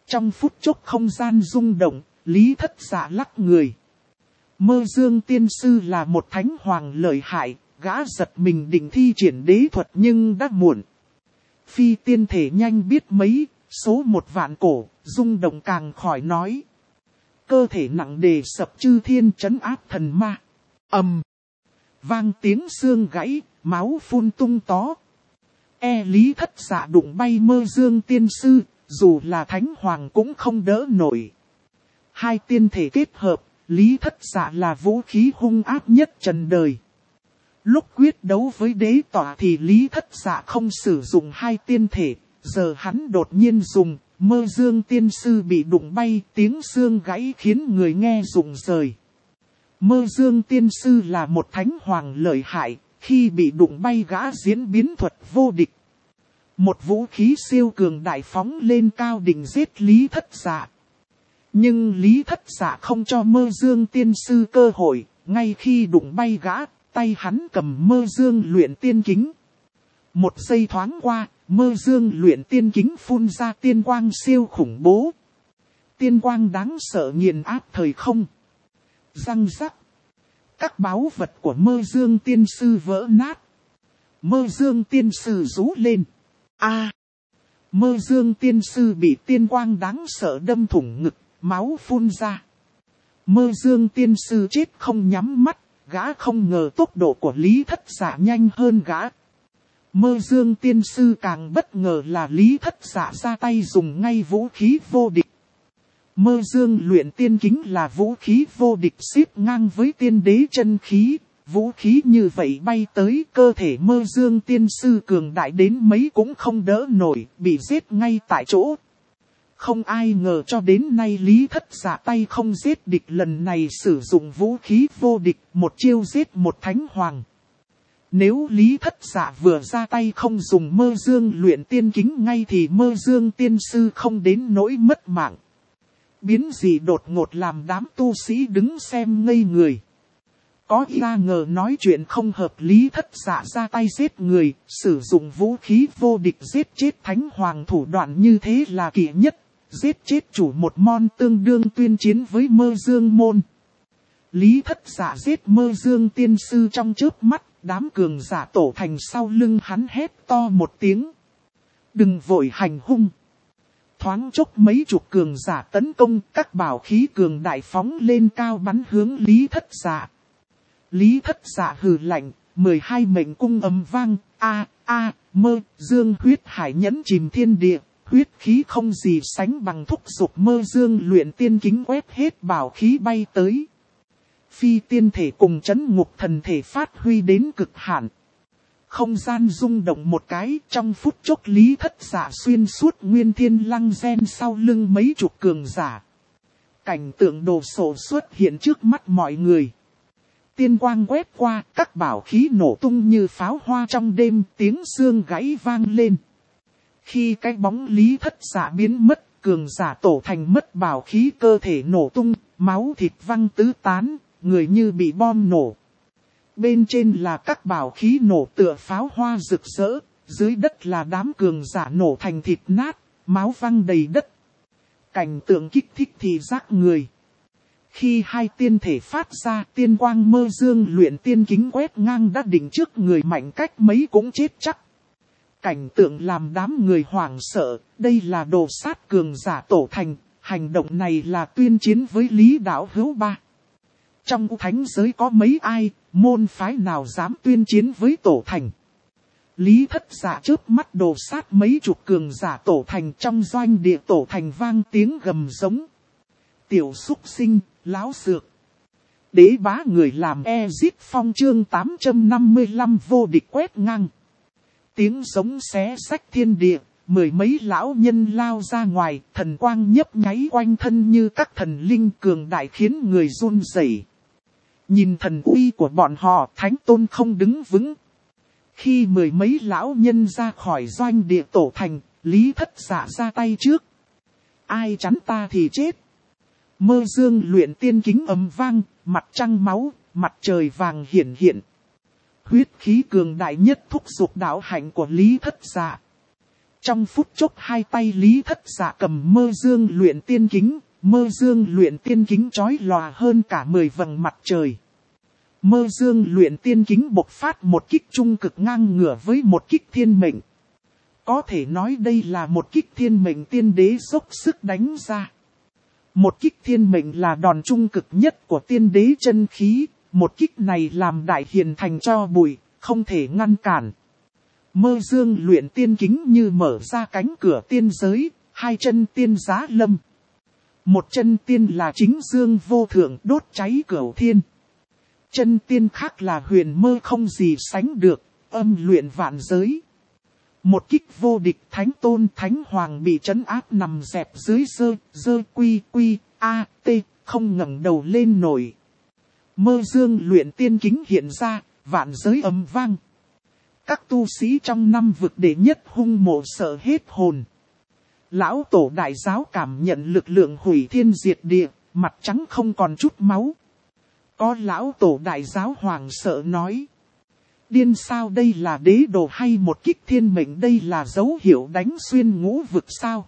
Trong phút chốc không gian rung động, Lý Thất Dạ lắc người. Mơ Dương tiên sư là một thánh hoàng lợi hại, gã giật mình định thi triển đế thuật nhưng đã muộn. Phi tiên thể nhanh biết mấy, số 1.000.000 cổ, rung động càng khỏi nói. Cơ thể nặng đề sập chư thiên trấn áp thần ma. Ầm. Vang tiếng xương gãy, máu phun tung tó. Lý Thất Dạ đụng bay Mơ Dương tiên sư, dù là thánh hoàng cũng không đỡ nổi. Hai tiên thể kết hợp, Lý Thất Dạ là vũ khí hung ác nhất trần đời. Lúc quyết đấu với đế tỏa thì Lý Thất Dạ không sử dụng hai tiên thể, giờ hắn đột nhiên dùng, Mơ Dương tiên sư bị đụng bay, tiếng xương gãy khiến người nghe rụng rời. Mơ Dương tiên sư là một thánh hoàng lợi hại, khi bị đụng bay gã diễn biến thuật vô địch. Một vũ khí siêu cường đại phóng lên cao định giết Lý Thất Dạ. Nhưng Lý Thất Dạ không cho Mơ Dương tiên sư cơ hội, ngay khi đụng bay gã, tay hắn cầm Mơ Dương luyện tiên kính. Một giây thoáng qua, Mơ Dương luyện tiên kính phun ra tiên quang siêu khủng bố. Tiên quang đáng sợ nghiền áp thời không. Răng rắc. Các báu vật của Mơ Dương tiên sư vỡ nát. Mơ Dương tiên sư rú lên. Mơ Dương tiên sư bị tiên quang đáng sợ đâm thủng ngực, máu phun ra. Mơ Dương tiên sư chết không nhắm mắt, gã không ngờ tốc độ của Lý Thất Dạ nhanh hơn gã. Mơ Dương tiên sư càng bất ngờ là Lý Thất Dạ ra tay dùng ngay vũ khí vô địch. Mơ Dương luyện tiên kính là vũ khí vô địch xếp ngang với tiên đế chân khí. Vũ khí như vậy bay tới cơ thể Mơ Dương tiên sư cường đại đến mấy cũng không đỡ nổi, bị giết ngay tại chỗ. Không ai ngờ cho đến nay Lý Thất Dạ tay không giết địch, lần này sử dụng vũ khí vô địch, một chiêu giết một thánh hoàng. Nếu Lý Thất Dạ vừa ra tay không dùng Mơ Dương luyện tiên kính ngay thì Mơ Dương tiên sư không đến nỗi mất mạng. Biến gì đột ngột làm đám tu sĩ đứng xem ngây người. Có ra ngờ nói chuyện không hợp Lý Thất Dạ ra tay giết người, sử dụng vũ khí vô địch giết chết thánh hoàng, thủ đoạn như thế là kỳ nhất, giết chết chủ một môn tương đương tuyên chiến với Mơ Dương môn. Lý Thất Dạ giết Mơ Dương tiên sư trong chớp mắt, đám cường giả tổ thành sau lưng hắn hét to một tiếng. Đừng vội hành hung. Thoáng chốc mấy chục cường giả tấn công, các bảo khí cường đại phóng lên cao bắn hướng Lý Thất Dạ. Lý Thất Dạ hừ lạnh, 12 mệnh cung ầm vang, Mơ Dương huyết hải nhẫn chìm thiên địa, huyết khí không gì sánh bằng, thúc giục Mơ Dương luyện tiên kính quét hết bảo khí bay tới. Phi tiên thể cùng chấn ngục thần thể phát huy đến cực hạn. Không gian rung động một cái, trong phút chốc Lý Thất Dạ xuyên suốt nguyên thiên lăng gen sau lưng mấy chục cường giả. Cảnh tượng đồ sộ xuất hiện trước mắt mọi người. Tiên quang quét qua, các bảo khí nổ tung như pháo hoa trong đêm, tiếng xương gãy vang lên. Khi cái bóng Lý Thất Dạ biến mất, cường giả tổ thành mất bảo khí, cơ thể nổ tung, máu thịt văng tứ tán, người như bị bom nổ. Bên trên là các bảo khí nổ tựa pháo hoa rực rỡ, dưới đất là đám cường giả nổ thành thịt nát, máu văng đầy đất. Cảnh tượng kích thích thì giác người. Khi hai tiên thể phát ra, tiên quang Mơ Dương luyện tiên kính quét ngang đã định trước người, mạnh cách mấy cũng chết chắc. Cảnh tượng làm đám người hoảng sợ, đây là đồ sát cường giả tổ thành, hành động này là tuyên chiến với Lý Đạo Hữu Ba. Trong thánh giới có mấy ai, môn phái nào dám tuyên chiến với tổ thành. Lý Thất Dạ chớp mắt đồ sát mấy chục cường giả tổ thành, trong doanh địa tổ thành vang tiếng gầm giống. Tiểu súc sinh, láo xược. Đế bá người làm Ezit Phong chương 855 vô địch quét ngang. Tiếng giống xé rách thiên địa, mười mấy lão nhân lao ra ngoài, thần quang nhấp nháy quanh thân như các thần linh cường đại khiến người run rẩy. Nhìn thần uy của bọn họ, thánh tôn không đứng vững. Khi mười mấy lão nhân ra khỏi doanh địa tổ thành, Lý Thất Dạ ra tay trước. Ai chắn ta thì chết. Mơ Dương luyện tiên kính ầm vang, mặt trăng máu, mặt trời vàng hiển hiện. Huyết khí cường đại nhất thúc giục đạo hạnh của Lý Thất Dạ. Trong phút chốc hai tay Lý Thất Dạ cầm mơ dương luyện tiên kính, mơ dương luyện tiên kính chói lòa hơn cả 10 vầng mặt trời. Mơ dương luyện tiên kính bộc phát một kích trung cực ngang ngửa với một kích thiên mệnh. Có thể nói đây là một kích thiên mệnh tiên đế dốc sức đánh ra. Một kích thiên mệnh là đòn trung cực nhất của tiên đế chân khí, một kích này làm đại hiền thành cho bụi, không thể ngăn cản. Mơ dương luyện tiên kính như mở ra cánh cửa tiên giới, hai chân tiên giá lâm. Một chân tiên là chính dương vô thượng đốt cháy cửu thiên. Chân tiên khác là huyền mơ không gì sánh được, âm luyện vạn giới. Một kích vô địch thánh tôn thánh hoàng bị trấn áp nằm dẹp dưới dơ quy a t, không ngẩng đầu lên nổi. Mơ dương luyện tiên kính hiện ra, vạn giới ầm vang. Các tu sĩ trong năm vực đệ nhất hung mộ sợ hết hồn. Lão tổ đại giáo cảm nhận lực lượng hủy thiên diệt địa, mặt trắng không còn chút máu. Có lão tổ đại giáo hoàng sợ nói. Điên sao, đây là đế đồ hay một kích thiên mệnh, đây là dấu hiệu đánh xuyên ngũ vực sao?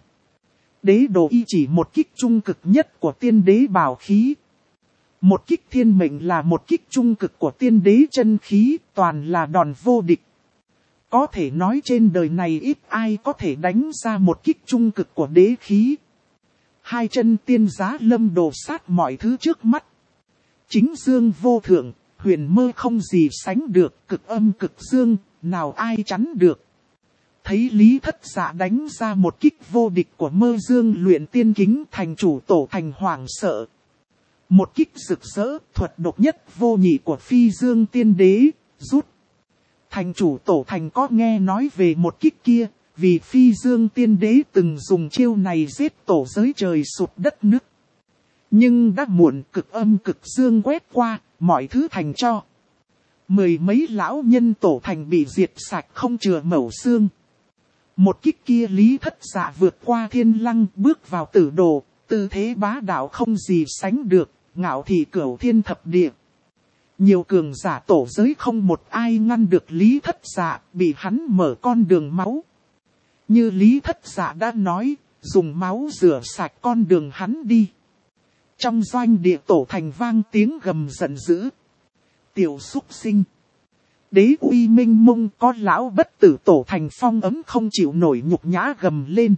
Đế đồ y chỉ một kích trung cực nhất của tiên đế bảo khí. Một kích thiên mệnh là một kích trung cực của tiên đế chân khí, toàn là đòn vô địch. Có thể nói trên đời này ít ai có thể đánh ra một kích trung cực của đế khí. Hai chân tiên giá lâm đổ sát mọi thứ trước mắt. Chính dương vô thượng, huyền mơ không gì sánh được, cực âm cực dương, nào ai chắn được. Thấy Lý Thất Dạ đánh ra một kích vô địch của mơ dương luyện tiên kính, thành chủ tổ thành hoảng sợ. Một kích rực rỡ, thuật độc nhất vô nhị của phi dương tiên đế, rút. Thành chủ tổ thành có nghe nói về một kích kia, vì phi dương tiên đế từng dùng chiêu này giết tổ giới trời sụp đất nước. Nhưng đã muộn, cực âm cực dương quét qua, mọi thứ thành cho. Mười mấy lão nhân tổ thành bị diệt sạch không chừa mẩu xương. Một kích kia Lý Thất Dạ vượt qua thiên lăng, bước vào tử đồ, tư thế bá đạo không gì sánh được, ngạo thị cửu thiên thập địa. Nhiều cường giả tổ giới không một ai ngăn được Lý Thất Dạ, bị hắn mở con đường máu. Như Lý Thất Dạ đã nói, dùng máu rửa sạch con đường hắn đi. Trong doanh địa tổ thành vang tiếng gầm giận dữ. Tiểu súc sinh. Đế uy minh mông, có lão bất tử tổ thành phong ấm không chịu nổi nhục nhã gầm lên.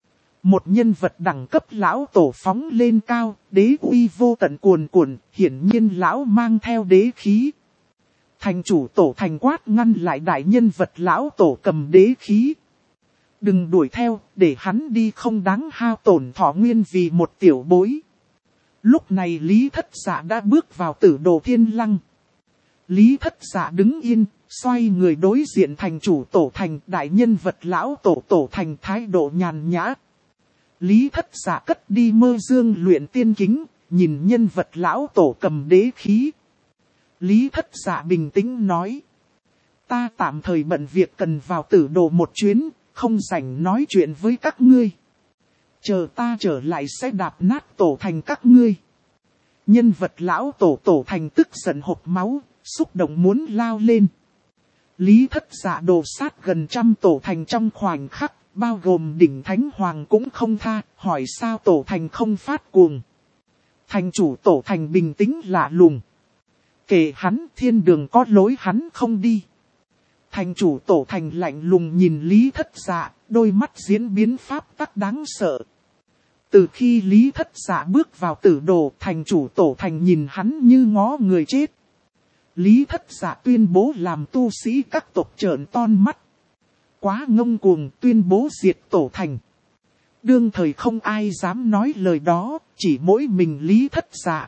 Một nhân vật đẳng cấp lão tổ phóng lên cao, đế uy vô tận cuồn cuộn, hiển nhiên lão mang theo đế khí. Thành chủ tổ thành quát ngăn lại đại nhân vật lão tổ cầm đế khí. Đừng đuổi theo, để hắn đi, không đáng hao tổn thọ nguyên vì một tiểu bối. Lúc này Lý Thất Dạ đã bước vào tử đồ thiên lăng. Lý Thất Dạ đứng yên, xoay người đối diện thành chủ tổ thành, đại nhân vật lão tổ thành, thái độ nhàn nhã. Lý Thất Dạ cất đi mơ dương luyện tiên kính, nhìn nhân vật lão tổ cầm đế khí. Lý Thất Dạ bình tĩnh nói. Ta tạm thời bận việc cần vào tử đồ một chuyến, không rảnh nói chuyện với các ngươi. Chờ ta trở lại sẽ đạp nát tổ thành các ngươi. Nhân vật lão tổ thành tức giận hộc máu, xúc động muốn lao lên. Lý Thất Dạ đồ sát gần 100 tổ thành trong khoảnh khắc, bao gồm đỉnh thánh hoàng cũng không tha, hỏi sao tổ thành không phát cuồng. Thành chủ tổ thành bình tĩnh lạ lùng. Kể hắn, thiên đường có lối hắn không đi. Thành chủ tổ thành lạnh lùng nhìn Lý Thất Dạ, đôi mắt diễn biến pháp tắc đáng sợ. Từ khi Lý Thất Dạ bước vào tử đồ, thành chủ tổ thành nhìn hắn như ngó người chết. Lý Thất Dạ tuyên bố làm tu sĩ các tộc trợn ton mắt. Quá ngông cuồng, tuyên bố diệt tổ thành. Đương thời không ai dám nói lời đó, chỉ mỗi mình Lý Thất Dạ.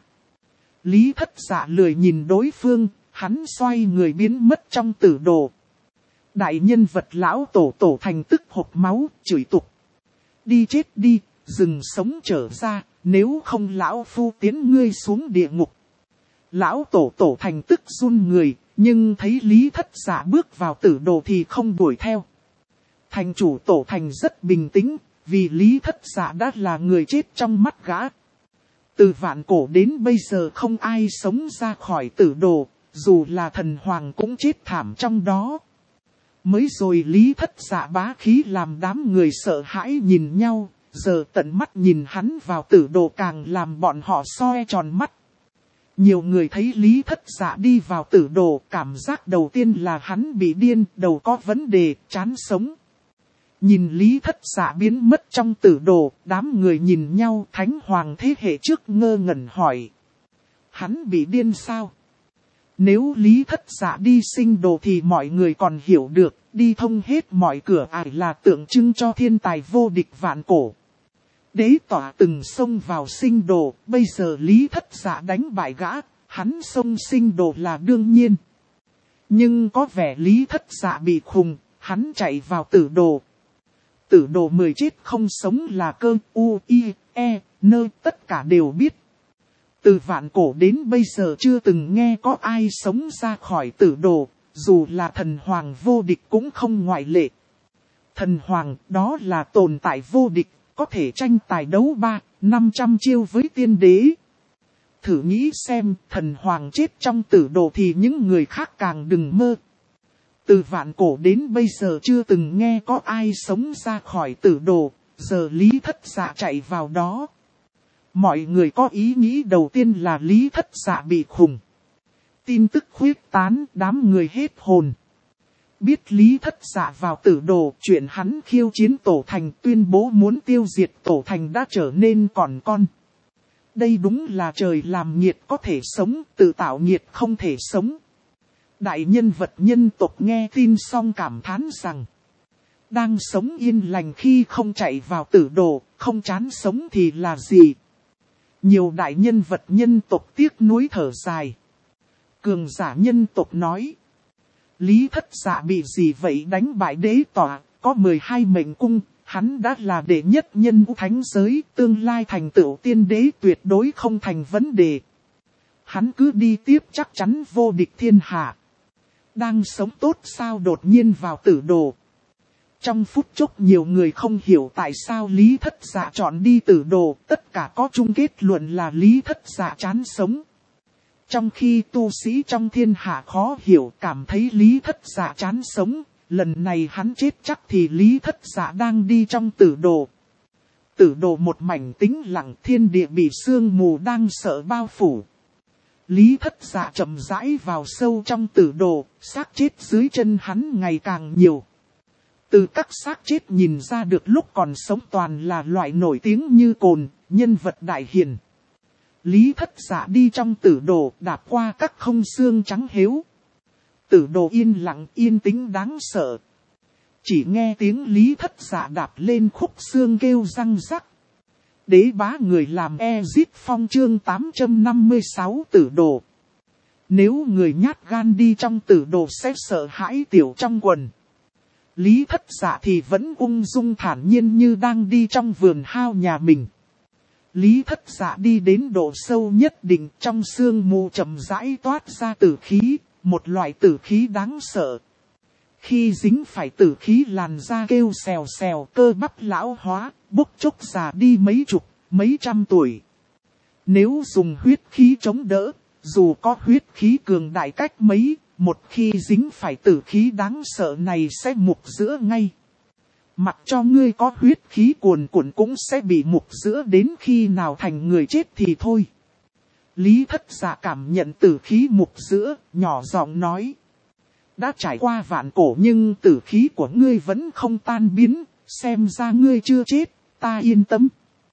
Lý Thất Dạ lười nhìn đối phương, hắn xoay người biến mất trong tử đồ. Đại nhân vật lão tổ thành tức hộc máu, chửi tục. Đi chết đi, rừng sống trở ra, nếu không lão phu tiến ngươi xuống địa ngục. Lão tổ thành tức run người, nhưng thấy Lý Thất Dạ bước vào tử đồ thì không đuổi theo. Thành chủ tổ thành rất bình tĩnh, vì Lý Thất Dạ đã là người chết trong mắt gã. Từ vạn cổ đến bây giờ không ai sống ra khỏi tử đồ, dù là thần hoàng cũng chết thảm trong đó. Mới rồi Lý Thất Dạ bá khí làm đám người sợ hãi nhìn nhau, giờ tận mắt nhìn hắn vào tử đồ càng làm bọn họ soi tròn mắt. Nhiều người thấy Lý Thất Dạ đi vào tử đồ, cảm giác đầu tiên là hắn bị điên, đầu có vấn đề, chán sống. Nhìn Lý Thất Dạ biến mất trong tử đồ, đám người nhìn nhau, Thánh Hoàng thế hệ trước ngơ ngẩn hỏi. Hắn bị điên sao? Nếu Lý Thất Dạ đi sinh đồ thì mọi người còn hiểu được, đi thông hết mọi cửa ải là tượng trưng cho thiên tài vô địch vạn cổ. Đế tỏa từng xông vào sinh đồ, bây giờ Lý Thất Dạ đánh bại gã, hắn xông sinh đồ là đương nhiên. Nhưng có vẻ Lý Thất Dạ bị khùng, hắn chạy vào tử đồ. Tử đồ 10 chết không sống là cơ, u, i, e, nơ, tất cả đều biết. Từ vạn cổ đến bây giờ chưa từng nghe có ai sống ra khỏi tử đồ, dù là thần hoàng vô địch cũng không ngoại lệ. Thần hoàng đó là tồn tại vô địch, có thể tranh tài đấu 300-500 chiêu với tiên đế. Thử nghĩ xem, thần hoàng chết trong tử đồ thì những người khác càng đừng mơ. Từ vạn cổ đến bây giờ chưa từng nghe có ai sống ra khỏi tử đồ, giờ Lý Thất Dạ chạy vào đó. Mọi người có ý nghĩ đầu tiên là Lý Thất Dạ bị khùng. Tin tức khuyết tán, đám người hết hồn. Biết Lý Thất Dạ vào tử đồ, chuyện hắn khiêu chiến tổ thành tuyên bố muốn tiêu diệt tổ thành đã trở nên còn con. Đây đúng là trời làm nghiệt có thể sống, tự tạo nghiệt không thể sống. Đại nhân vật nhân tộc nghe tin xong cảm thán rằng, đang sống yên lành khi không chạy vào tử đồ, không chán sống thì là gì? Nhiều đại nhân vật nhân tộc tiếc nuối thở dài. Cường giả nhân tộc nói, Lý Thất Dạ bị gì vậy đánh bại đế tỏa, có 12 mệnh cung, hắn đã là đệ nhất nhân vũ thánh giới, tương lai thành tựu tiên đế tuyệt đối không thành vấn đề. Hắn cứ đi tiếp chắc chắn vô địch thiên hạ. Đang sống tốt sao đột nhiên vào tử đồ. Trong phút chốc nhiều người không hiểu tại sao Lý Thất Dạ chọn đi tử đồ, tất cả có chung kết luận là Lý Thất Dạ chán sống. Trong khi tu sĩ trong thiên hạ khó hiểu cảm thấy Lý Thất Dạ chán sống, lần này hắn chết chắc thì Lý Thất Dạ đang đi trong tử đồ. Tử đồ một mảnh tĩnh lặng, thiên địa bị sương mù đang sợ bao phủ. Lý Thất Dạ chậm rãi vào sâu trong tử đồ, xác chết dưới chân hắn ngày càng nhiều. Từ các xác chết nhìn ra được lúc còn sống toàn là loại nổi tiếng như cồn, nhân vật đại hiền. Lý Thất Dạ đi trong tử đồ, đạp qua các không xương trắng hếu. Tử đồ yên lặng yên tĩnh đáng sợ. Chỉ nghe tiếng Lý Thất Dạ đạp lên khúc xương kêu răng rắc. Đế bá người làm Ezit Phong chương 856 tử đồ. Nếu người nhát gan đi trong tử đồ sẽ sợ hãi tiểu trong quần. Lý Thất Dạ thì vẫn ung dung thản nhiên như đang đi trong vườn hao nhà mình. Lý Thất Dạ đi đến độ sâu nhất định, trong sương mù chậm rãi toát ra tử khí, một loại tử khí đáng sợ. Khi dính phải tử khí làn da kêu xèo xèo, cơ bắp lão hóa, bốc chốc già đi mấy chục, mấy trăm tuổi. Nếu dùng huyết khí chống đỡ, dù có huyết khí cường đại cách mấy, một khi dính phải tử khí đáng sợ này sẽ mục giữa ngay. Mặc cho ngươi có huyết khí cuồn cuộn cũng sẽ bị mục giữa đến khi nào thành người chết thì thôi. Lý Thất Dạ cảm nhận tử khí mục giữa, nhỏ giọng nói. Đã trải qua vạn cổ nhưng tử khí của ngươi vẫn không tan biến, xem ra ngươi chưa chết, ta yên tâm.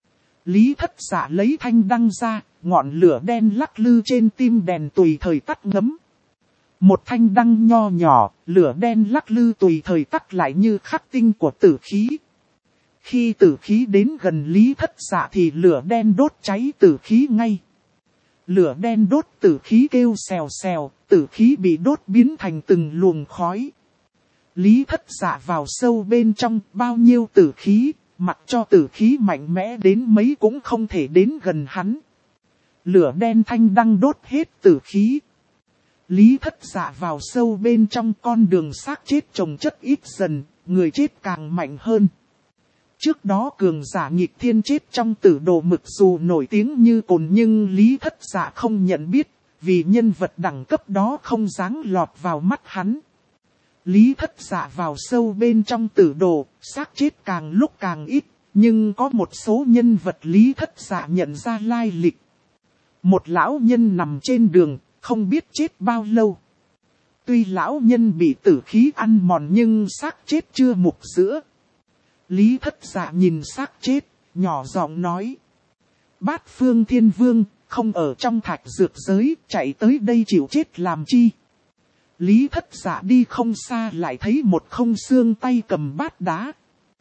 Lý Thất Dạ lấy thanh đăng ra, ngọn lửa đen lắc lư trên tim đèn tùy thời tắt ngấm. Một thanh đăng nho nhỏ, lửa đen lắc lư tùy thời tắt lại như khắc tinh của tử khí. Khi tử khí đến gần Lý Thất Dạ thì lửa đen đốt cháy tử khí ngay. Lửa đen đốt tử khí kêu xèo xèo, tử khí bị đốt biến thành từng luồng khói. Lý Thất Dạ vào sâu bên trong, bao nhiêu tử khí, mặc cho tử khí mạnh mẽ đến mấy cũng không thể đến gần hắn. Lửa đen thanh đăng đốt hết tử khí. Lý Thất Dạ vào sâu bên trong, con đường xác chết chồng chất ít dần, người chết càng mạnh hơn. Trước đó cường giả nghịch thiên chết trong tử đồ mực dù nổi tiếng như cồn nhưng Lý Thất Dạ không nhận biết, vì nhân vật đẳng cấp đó không dáng lọt vào mắt hắn. Lý Thất Dạ vào sâu bên trong tử đồ, xác chết càng lúc càng ít, nhưng có một số nhân vật Lý Thất Dạ nhận ra lai lịch. Một lão nhân nằm trên đường, không biết chết bao lâu. Tuy lão nhân bị tử khí ăn mòn nhưng xác chết chưa mục giữa. Lý Thất Dạ nhìn xác chết, nhỏ giọng nói. Bát Phương Thiên Vương, không ở trong thạch dược giới, chạy tới đây chịu chết làm chi? Lý Thất Dạ đi không xa lại thấy một không xương tay cầm bát đá.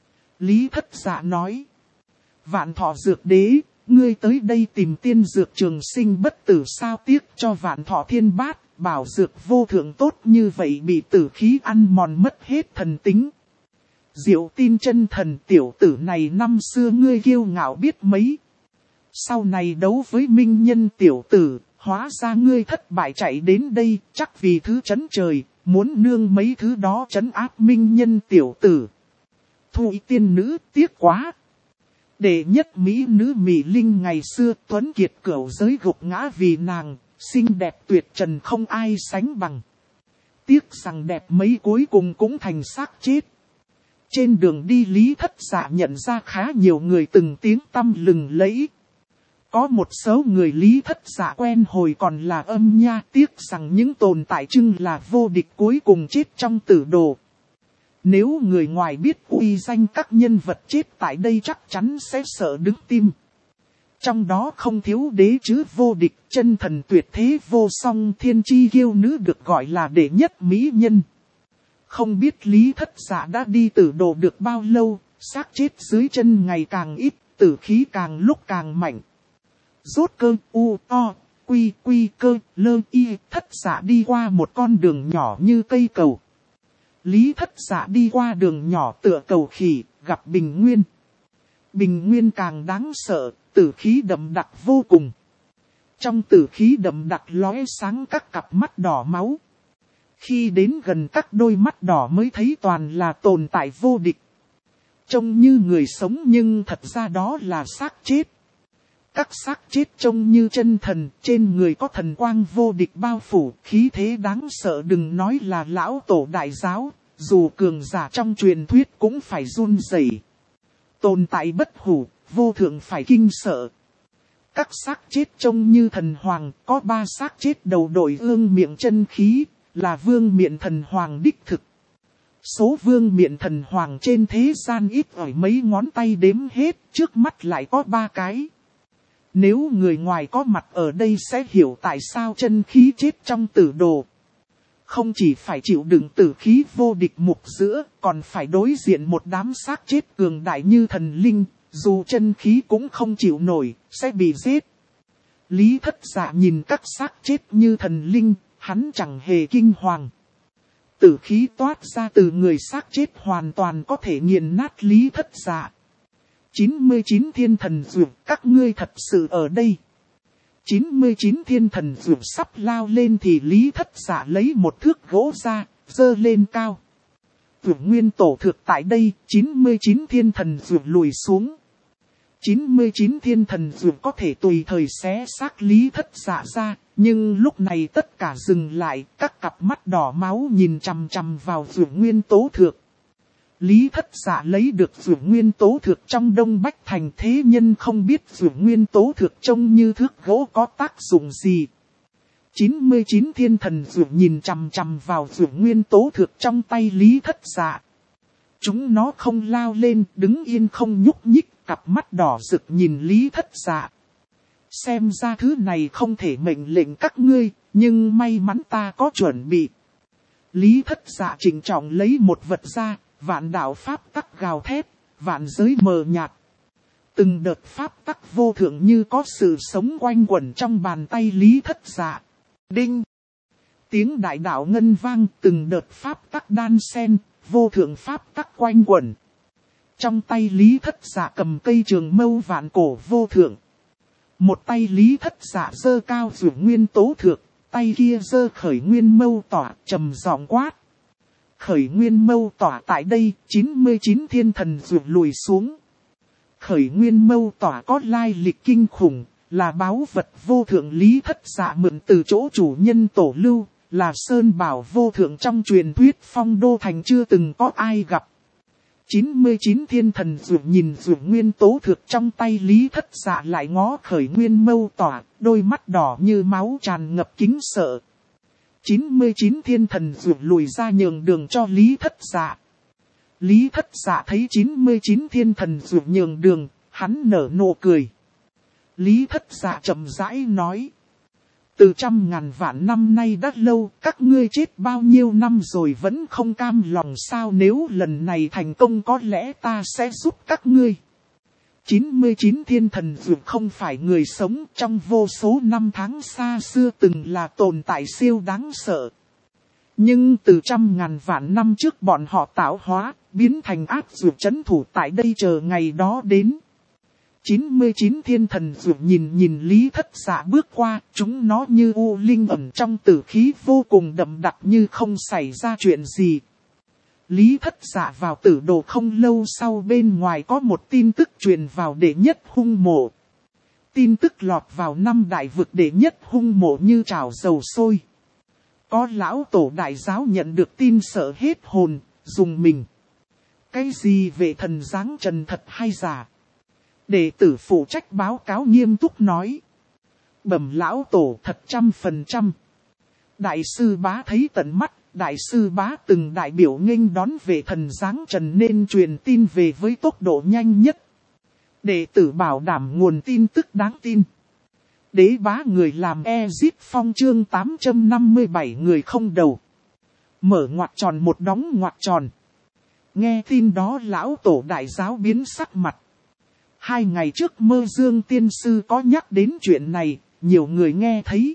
Lý Thất Dạ nói. Vạn Thọ Dược Đế, ngươi tới đây tìm tiên dược trường sinh bất tử sao tiếc cho Vạn Thọ Thiên Bát, bảo dược vô thượng tốt như vậy bị tử khí ăn mòn mất hết thần tính. Diệu Tin chân thần tiểu tử này năm xưa ngươi kiêu ngạo biết mấy. Sau này đấu với minh nhân tiểu tử, hóa ra ngươi thất bại chạy đến đây, chắc vì thứ chấn trời, muốn nương mấy thứ đó trấn áp minh nhân tiểu tử. Thụy tiên nữ tiếc quá. Đệ nhất mỹ nữ Mỹ Linh ngày xưa tuấn kiệt cửu giới gục ngã vì nàng, xinh đẹp tuyệt trần không ai sánh bằng. Tiếc rằng đẹp mấy cuối cùng cũng thành xác chết. Trên đường đi Lý Thất Dạ nhận ra khá nhiều người từng tiếng tăm lừng lẫy. Có một số người Lý Thất Dạ quen hồi còn là âm nha, tiếc rằng những tồn tại chưng là vô địch cuối cùng chết trong tử đồ. Nếu người ngoài biết uy danh các nhân vật chết tại đây chắc chắn sẽ sợ đứng tim. Trong đó không thiếu đế chứ vô địch, chân thần tuyệt thế vô song thiên chi kiêu nữ được gọi là đệ nhất mỹ nhân. Không biết Lý Thất Dạ đã đi tử đồ được bao lâu, xác chết dưới chân ngày càng ít, tử khí càng lúc càng mạnh. Rốt cơ u o, quy cơ lơ y, Thất Dạ đi qua một con đường nhỏ như cây cầu. Lý Thất Dạ đi qua đường nhỏ tựa cầu khỉ, gặp Bình Nguyên. Bình Nguyên càng đáng sợ, tử khí đậm đặc vô cùng. Trong tử khí đậm đặc lóe sáng các cặp mắt đỏ máu. Khi đến gần các đôi mắt đỏ mới thấy toàn là tồn tại vô địch. Trông như người sống nhưng thật ra đó là xác chết. Các xác chết trông như chân thần, trên người có thần quang vô địch bao phủ, khí thế đáng sợ đừng nói là lão tổ đại giáo, dù cường giả trong truyền thuyết cũng phải run rẩy. Tồn tại bất hủ, vô thượng phải kinh sợ. Các xác chết trông như thần hoàng, có 3 xác chết đầu đội ương miệng chân khí, là vương miện thần hoàng đích thực. Số vương miện thần hoàng trên thế gian ít ỏi mấy ngón tay đếm hết, trước mắt lại có 3 cái. Nếu người ngoài có mặt ở đây sẽ hiểu tại sao chân khí chết trong tử đồ. Không chỉ phải chịu đựng tử khí vô địch mục giữa, còn phải đối diện một đám xác chết cường đại như thần linh, dù chân khí cũng không chịu nổi, sẽ bị giết. Lý Thất Dạ nhìn các xác chết như thần linh, hắn chẳng hề kinh hoàng. Tử khí toát ra từ người xác chết hoàn toàn có thể nghiền nát Lý Thất Dạ. 99 thiên thần dược, các ngươi thật sự ở đây. 99 thiên thần dược sắp lao lên thì Lý Thất Dạ lấy một thước gỗ ra, giơ lên cao. Dược nguyên tổ thực tại đây, 99 thiên thần dược lùi xuống. 99 thiên thần dược có thể tùy thời xé xác Lý Thất Dạ ra, nhưng lúc này tất cả dừng lại, các cặp mắt đỏ máu nhìn chằm chằm vào dược nguyên tố thực. Lý Thất Dạ lấy được dược nguyên tố thực trong Đông Bách Thành, thế nhân không biết dược nguyên tố thực trông như thước gỗ có tác dụng gì. 99 thiên thần dược nhìn chằm chằm vào dược nguyên tố thực trong tay Lý Thất Dạ. Chúng nó không lao lên, đứng yên không nhúc nhích, cặp mắt đỏ rực nhìn Lý Thất Dạ. Xem ra thứ này không thể mệnh lệnh các ngươi, nhưng may mắn ta có chuẩn bị. Lý Thất Dạ trịnh trọng lấy một vật ra. Vạn đạo pháp tắc gào thét, vạn giới mờ nhạt. Từng đợt pháp tắc vô thượng như có sự sống quanh quẩn trong bàn tay Lý Thất Dạ. Đinh! Tiếng đại đạo ngân vang, từng đợt pháp tắc đan sen, vô thượng pháp tắc quanh quẩn. Trong tay Lý Thất Dạ cầm cây trường mâu vạn cổ vô thượng. Một tay Lý Thất Dạ giơ cao dược nguyên tố thượng, tay kia giơ khởi nguyên mâu tỏa, trầm giọng quát. Khởi nguyên mâu tỏa tại đây, 99 thiên thần rụt lùi xuống. Khởi nguyên mâu tỏa có lai lịch kinh khủng, là báu vật vô thượng Lý Thất Dạ mượn từ chỗ chủ nhân tổ lưu, là Sơn Bảo vô thượng trong truyền thuyết Phong Đô Thành chưa từng có ai gặp. 99 thiên thần dụ nhìn dụ nguyên tố thực trong tay Lý Thất Dạ lại ngó khởi nguyên mâu tỏa, đôi mắt đỏ như máu tràn ngập kính sợ. 99 thiên thần dụ lùi ra nhường đường cho Lý Thất Dạ. Lý Thất Dạ thấy 99 thiên thần dụ nhường đường, hắn nở nụ cười. Lý Thất Dạ chậm rãi nói. Từ 100.000 vạn năm nay đã lâu, các ngươi chết bao nhiêu năm rồi vẫn không cam lòng sao, nếu lần này thành công có lẽ ta sẽ giúp các ngươi. 99 thiên thần dù không phải người sống, trong vô số năm tháng xa xưa từng là tồn tại siêu đáng sợ. Nhưng từ 100.000 vạn năm trước bọn họ tạo hóa, biến thành ác dù trấn thủ tại đây chờ ngày đó đến. 99 thiên thần dụ nhìn Lý Thất Dạ bước qua, chúng nó như u linh ẩn trong tử khí vô cùng đậm đặc như không xảy ra chuyện gì. Lý Thất Dạ vào tử đồ không lâu sau, bên ngoài có một tin tức truyền vào đệ nhất hung mộ. Tin tức lọt vào 5 đại vực đệ nhất hung mộ như trào dầu sôi. Có lão tổ đại giáo nhận được tin sợ hết hồn, dùng mình. Cái gì về thần dáng trần thật hay giả? Đệ tử phụ trách báo cáo nghiêm túc nói. Bẩm lão tổ thật 100%. Đại sư bá thấy tận mắt, đại sư bá từng đại biểu nghênh đón về thần dáng trần nên truyền tin về với tốc độ nhanh nhất. Đệ tử bảo đảm nguồn tin tức đáng tin. Đế bá người làm Ezip Phong chương 857 người không đầu. Mở ngoặc tròn một đóng ngoặc tròn. Nghe tin đó lão tổ đại giáo biến sắc mặt. 2 ngày trước Mơ Dương tiên sư có nhắc đến chuyện này, nhiều người nghe thấy.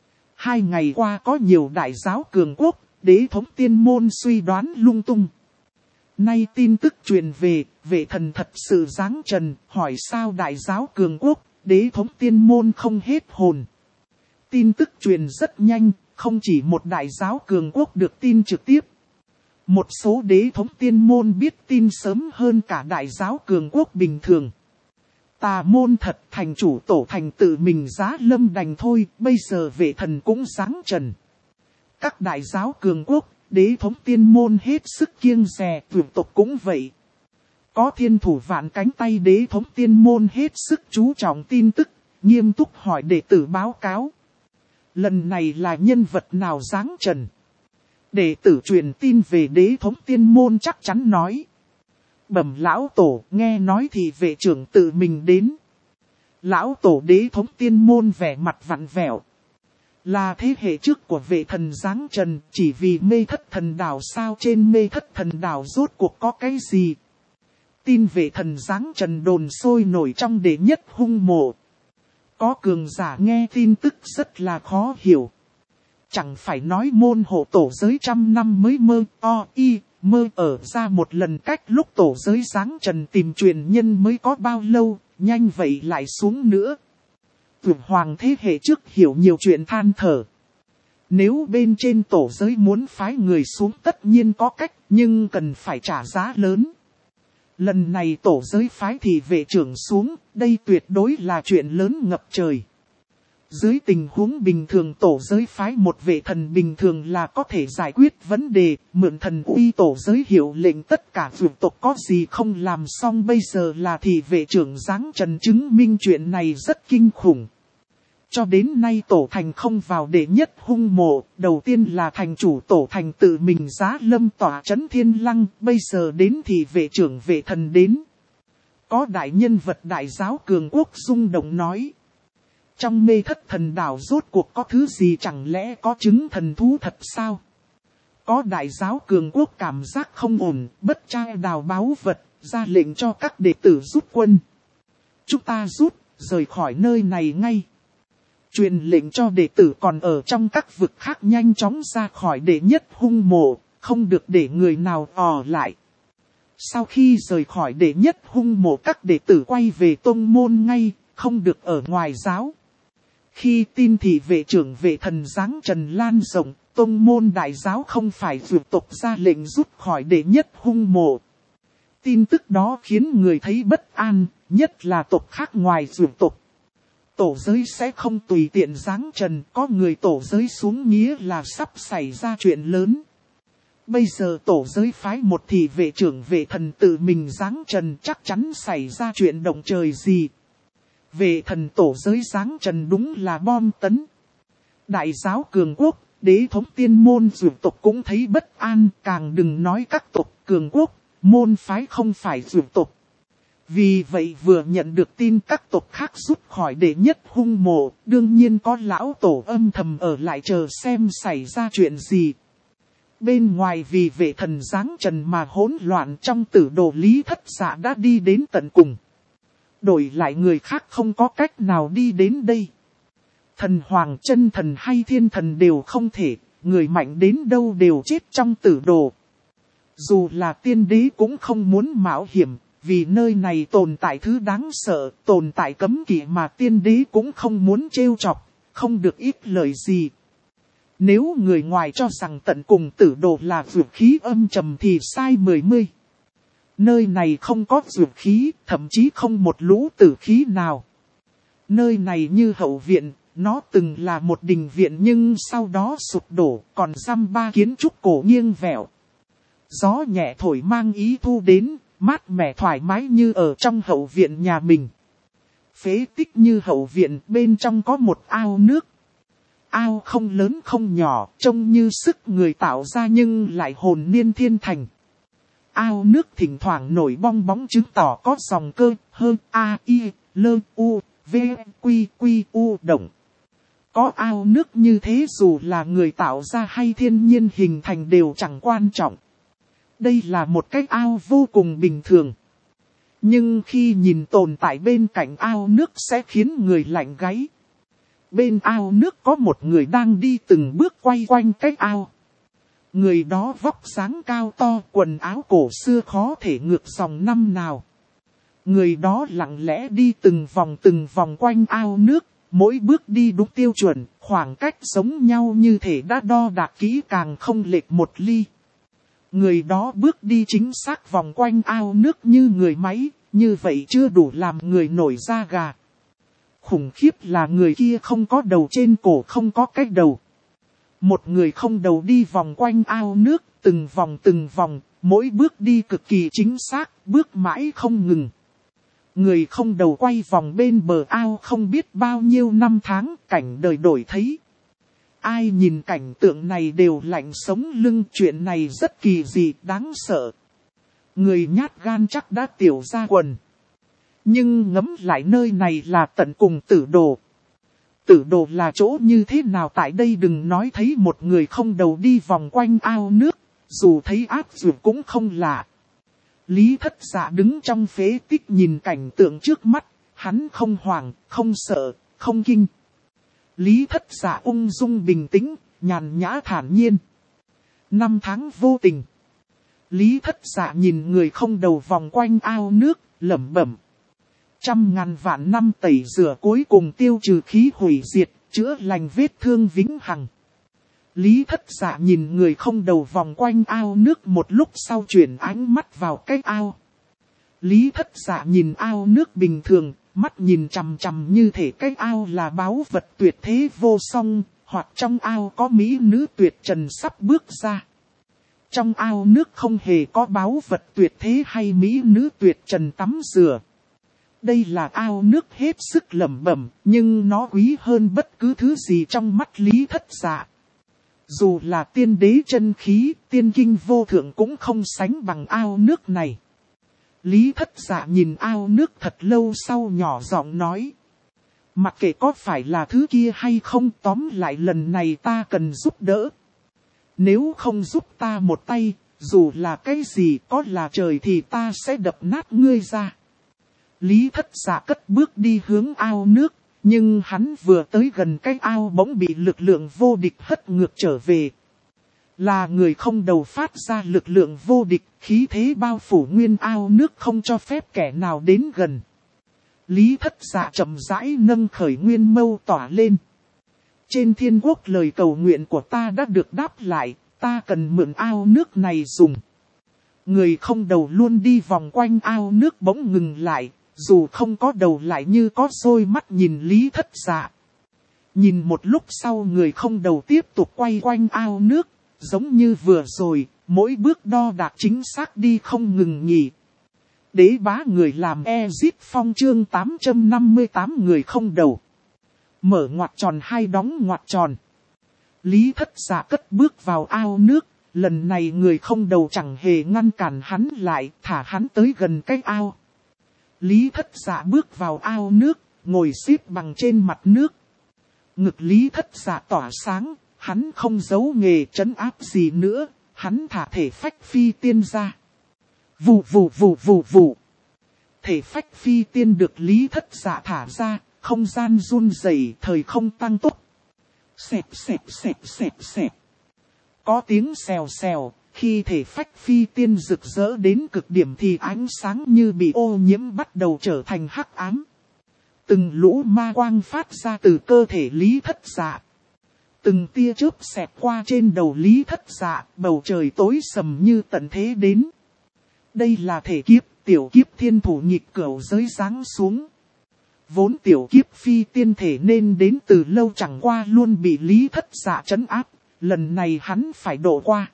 2 ngày qua có nhiều đại giáo cường quốc, đế thống tiên môn suy đoán lung tung. Nay tin tức truyền về, vệ thần thật sự giáng trần, hỏi sao đại giáo cường quốc, đế thống tiên môn không hết hồn. Tin tức truyền rất nhanh, không chỉ một đại giáo cường quốc được tin trực tiếp. Một số đế thống tiên môn biết tin sớm hơn cả đại giáo cường quốc bình thường. Tà môn thật, thành chủ tổ thành tự mình giá lâm đành thôi, bây giờ vệ thần cũng giáng trần. Các đại giáo cường quốc, đế thống tiên môn hết sức kiêng dè, vượt tộc cũng vậy. Có thiên thủ vạn cánh tay đế thống tiên môn hết sức chú trọng tin tức, nghiêm túc hỏi đệ tử báo cáo. Lần này là nhân vật nào giáng trần? Đệ tử truyền tin về đế thống tiên môn chắc chắn nói. Bẩm lão tổ, nghe nói thì vệ trưởng tự mình đến. Lão tổ đế thống tiên môn vẻ mặt vặn vẹo. Là thế hệ trước của vệ thần giáng trần, chỉ vì mê thất thần đảo sao, trên mê thất thần đảo rốt cuộc có cái gì? Tin vệ thần giáng trần đồn sôi nổi trong đệ nhất hung mộ. Có cường giả nghe tin tức rất là khó hiểu. Chẳng phải nói môn hộ tổ giới 100 năm mới mơ ở ra một lần, cách lúc tổ giới giáng trần tìm truyền nhân mới có bao lâu, nhanh vậy lại xuống nữa. Vượt hoàng thế hệ trước hiểu nhiều chuyện than thở. Nếu bên trên tổ giới muốn phái người xuống tất nhiên có cách, nhưng cần phải trả giá lớn. Lần này tổ giới phái thì vệ trưởng xuống, đây tuyệt đối là chuyện lớn ngập trời. Dưới tình huống bình thường tổ giới phái một vệ thần bình thường là có thể giải quyết vấn đề, mượn thần uy tổ giới hiệu lệnh tất cả vượt tộc có gì không làm xong, bây giờ là thì vệ trưởng giáng trần chứng minh chuyện này rất kinh khủng. Cho đến nay tổ thành không vào đệ nhất hung mộ, đầu tiên là thành chủ tổ thành tự mình giá lâm tỏa trấn thiên lăng, bây giờ đến thì vệ trưởng vệ thần đến. Có đại nhân vật đại giáo cường quốc rung động nói. Trong mê thất thần đảo rốt cuộc có thứ gì, chẳng lẽ có chứng thần thú thật sao? Có đại giáo cường quốc cảm giác không ổn, bất trai đào báu vật, ra lệnh cho các đệ tử rút quân. Chúng ta rút, rời khỏi nơi này ngay. Truyền lệnh cho đệ tử còn ở trong các vực khác nhanh chóng ra khỏi đệ nhất hung mộ, không được để người nào ở lại. Sau khi rời khỏi đệ nhất hung mộ, các đệ tử quay về tông môn ngay, không được ở ngoài giáo. Khi tin thì vệ trưởng vệ thần giáng trần lan rộng, tông môn đại giáo không phải vượt tộc ra lệnh rút khỏi đệ nhất hung mộ. Tin tức đó khiến người thấy bất an, nhất là tộc khác ngoài vượt tộc. tổ giới sẽ không tùy tiện giáng trần, có người tổ giới xuống nghĩa là sắp xảy ra chuyện lớn. Bây giờ tổ giới phái một thị vệ trưởng vệ thần tự mình giáng trần, chắc chắn xảy ra chuyện động trời gì. Vệ thần tổ giới giáng trần đúng là bom tấn. Đại giáo cường quốc, đế thống tiên môn dụ tộc cũng thấy bất an, càng đừng nói các tộc cường quốc, môn phái không phải dụ tộc. Vì vậy vừa nhận được tin các tộc khác rút khỏi đệ nhất hung mộ, đương nhiên có lão tổ âm thầm ở lại chờ xem xảy ra chuyện gì. Bên ngoài vì vệ thần giáng trần mà hỗn loạn, trong tử đồ Lý Thất Dạ đã đi đến tận cùng. Đổi lại người khác không có cách nào đi đến đây. Thần hoàng chân thần hay thiên thần đều không thể, người mạnh đến đâu đều chết trong tử đồ. Dù là tiên đế cũng không muốn mạo hiểm, vì nơi này tồn tại thứ đáng sợ, tồn tại cấm kỵ mà tiên đế cũng không muốn trêu chọc, không được ít lời gì. Nếu người ngoài cho rằng tận cùng tử đồ là dược khí âm trầm thì sai 10. Nơi này không có dược khí, thậm chí không một lũ tử khí nào. Nơi này như hậu viện, nó từng là một đình viện nhưng sau đó sụp đổ, còn dăm ba kiến trúc cổ nghiêng vẹo. Gió nhẹ thổi mang ý thu đến, mát mẻ thoải mái như ở trong hậu viện nhà mình. Phế tích như hậu viện, bên trong có một ao nước. Ao không lớn không nhỏ, trông như sức người tạo ra nhưng lại hồn niên thiên thành. Ao nước thỉnh thoảng nổi bong bóng chứng tỏ có dòng cơ, hơn, a, i, lơ, u, v, quy, quy, u động. Có ao nước như thế dù là người tạo ra hay thiên nhiên hình thành đều chẳng quan trọng. Đây là một cái ao vô cùng bình thường. Nhưng khi nhìn tồn tại bên cạnh ao nước sẽ khiến người lạnh gáy. Bên ao nước có một người đang đi từng bước quay quanh cái ao. Người đó vóc dáng cao to, quần áo cổ xưa khó thể ngược dòng năm nào. Người đó lặng lẽ đi từng vòng quanh ao nước, mỗi bước đi đúng tiêu chuẩn, khoảng cách giống nhau như thể đã đo đạc kỹ càng không lệch một ly. Người đó bước đi chính xác vòng quanh ao nước như người máy, như vậy chưa đủ làm người nổi da gà. Khủng khiếp là người kia không có đầu, trên cổ không có cái đầu. Một người không đầu đi vòng quanh ao nước, từng vòng, mỗi bước đi cực kỳ chính xác, bước mãi không ngừng. Người không đầu quay vòng bên bờ ao không biết bao nhiêu năm tháng, cảnh đời đổi thấy. Ai nhìn cảnh tượng này đều lạnh sống lưng, chuyện này rất kỳ dị, đáng sợ. Người nhát gan chắc đã tiểu ra quần. Nhưng ngẫm lại nơi này là tận cùng tử đồ. Tử đồ là chỗ như thế nào tại đây, đừng nói thấy một người không đầu đi vòng quanh ao nước, dù thấy ác dược cũng không lạ. Lý Thất Dạ đứng trong phế tích nhìn cảnh tượng trước mắt, hắn không hoảng, không sợ, không kinh. Lý Thất Dạ ung dung bình tĩnh, nhàn nhã thản nhiên. 5 tháng vô tình. Lý Thất Dạ nhìn người không đầu vòng quanh ao nước, lẩm bẩm. 100.000 vạn năm tẩy rửa cuối cùng tiêu trừ khí hủy diệt, chữa lành vết thương vĩnh hằng. Lý Thất Dạ nhìn người không đầu vòng quanh ao nước một lúc sau chuyển ánh mắt vào cái ao. Lý Thất Dạ nhìn ao nước bình thường, mắt nhìn chằm chằm như thể cái ao là báu vật tuyệt thế vô song, hoặc trong ao có mỹ nữ tuyệt trần sắp bước ra. Trong ao nước không hề có báu vật tuyệt thế hay mỹ nữ tuyệt trần tắm rửa. Đây là ao nước hết sức lẩm bẩm, nhưng nó quý hơn bất cứ thứ gì trong mắt Lý Thất Dạ. Dù là tiên đế chân khí, tiên kinh vô thượng cũng không sánh bằng ao nước này. Lý Thất Dạ nhìn ao nước thật lâu sau nhỏ giọng nói. Mặc kệ có phải là thứ kia hay không, tóm lại lần này ta cần giúp đỡ. Nếu không giúp ta một tay, dù là cái gì, có là trời thì ta sẽ đập nát ngươi ra. Lý Thất Dạ cất bước đi hướng ao nước, nhưng hắn vừa tới gần cái ao bỗng bị lực lượng vô địch hất ngược trở về. Là người không đầu phát ra lực lượng vô địch, khí thế bao phủ nguyên ao nước không cho phép kẻ nào đến gần. Lý Thất Dạ chậm rãi nâng khởi nguyên mâu tỏa lên. Trên thiên quốc lời cầu nguyện của ta đã được đáp lại, ta cần mượn ao nước này dùng. Người không đầu luôn đi vòng quanh ao nước bỗng ngừng lại, dù không có đầu lại như có đôi mắt nhìn Lý Thất Dạ. Nhìn một lúc sau người không đầu tiếp tục quay quanh ao nước, giống như vừa rồi, mỗi bước đo đạc chính xác đi không ngừng nghỉ. Đế bá người làm Ezip Phong chương 858 người không đầu. Mở ngoặc tròn hay đóng ngoặc tròn. Lý Thất Dạ cất bước vào ao nước, lần này người không đầu chẳng hề ngăn cản hắn lại, thả hắn tới gần cái ao. Lý Thất Dạ bước vào ao nước, ngồi xếp bằng trên mặt nước. Ngực Lý Thất Dạ tỏa sáng, hắn không giấu nghề trấn áp gì nữa, hắn thả thể phách phi tiên ra. Vù vù vù vù vù. Thể phách phi tiên được Lý Thất Dạ thả ra, không gian run rẩy, thời không tăng tốc. Xẹp xẹp xẹp xẹp xẹp. Có tiếng xèo xèo, khi thể phách phi tiên rực rỡ đến cực điểm thì ánh sáng như bị ô nhiễm bắt đầu trở thành hắc ám. Từng lũ ma quang phát ra từ cơ thể Lý Thất Dạ. Từng tia chớp xẹt qua trên đầu Lý Thất Dạ, bầu trời tối sầm như tận thế đến. Đây là thể kiếp, tiểu kiếp thiên thủ nhịp cửu giới giáng xuống. Vốn tiểu kiếp phi tiên thể nên đến từ lâu chẳng qua luôn bị Lý Thất Dạ trấn áp, lần này hắn phải độ qua.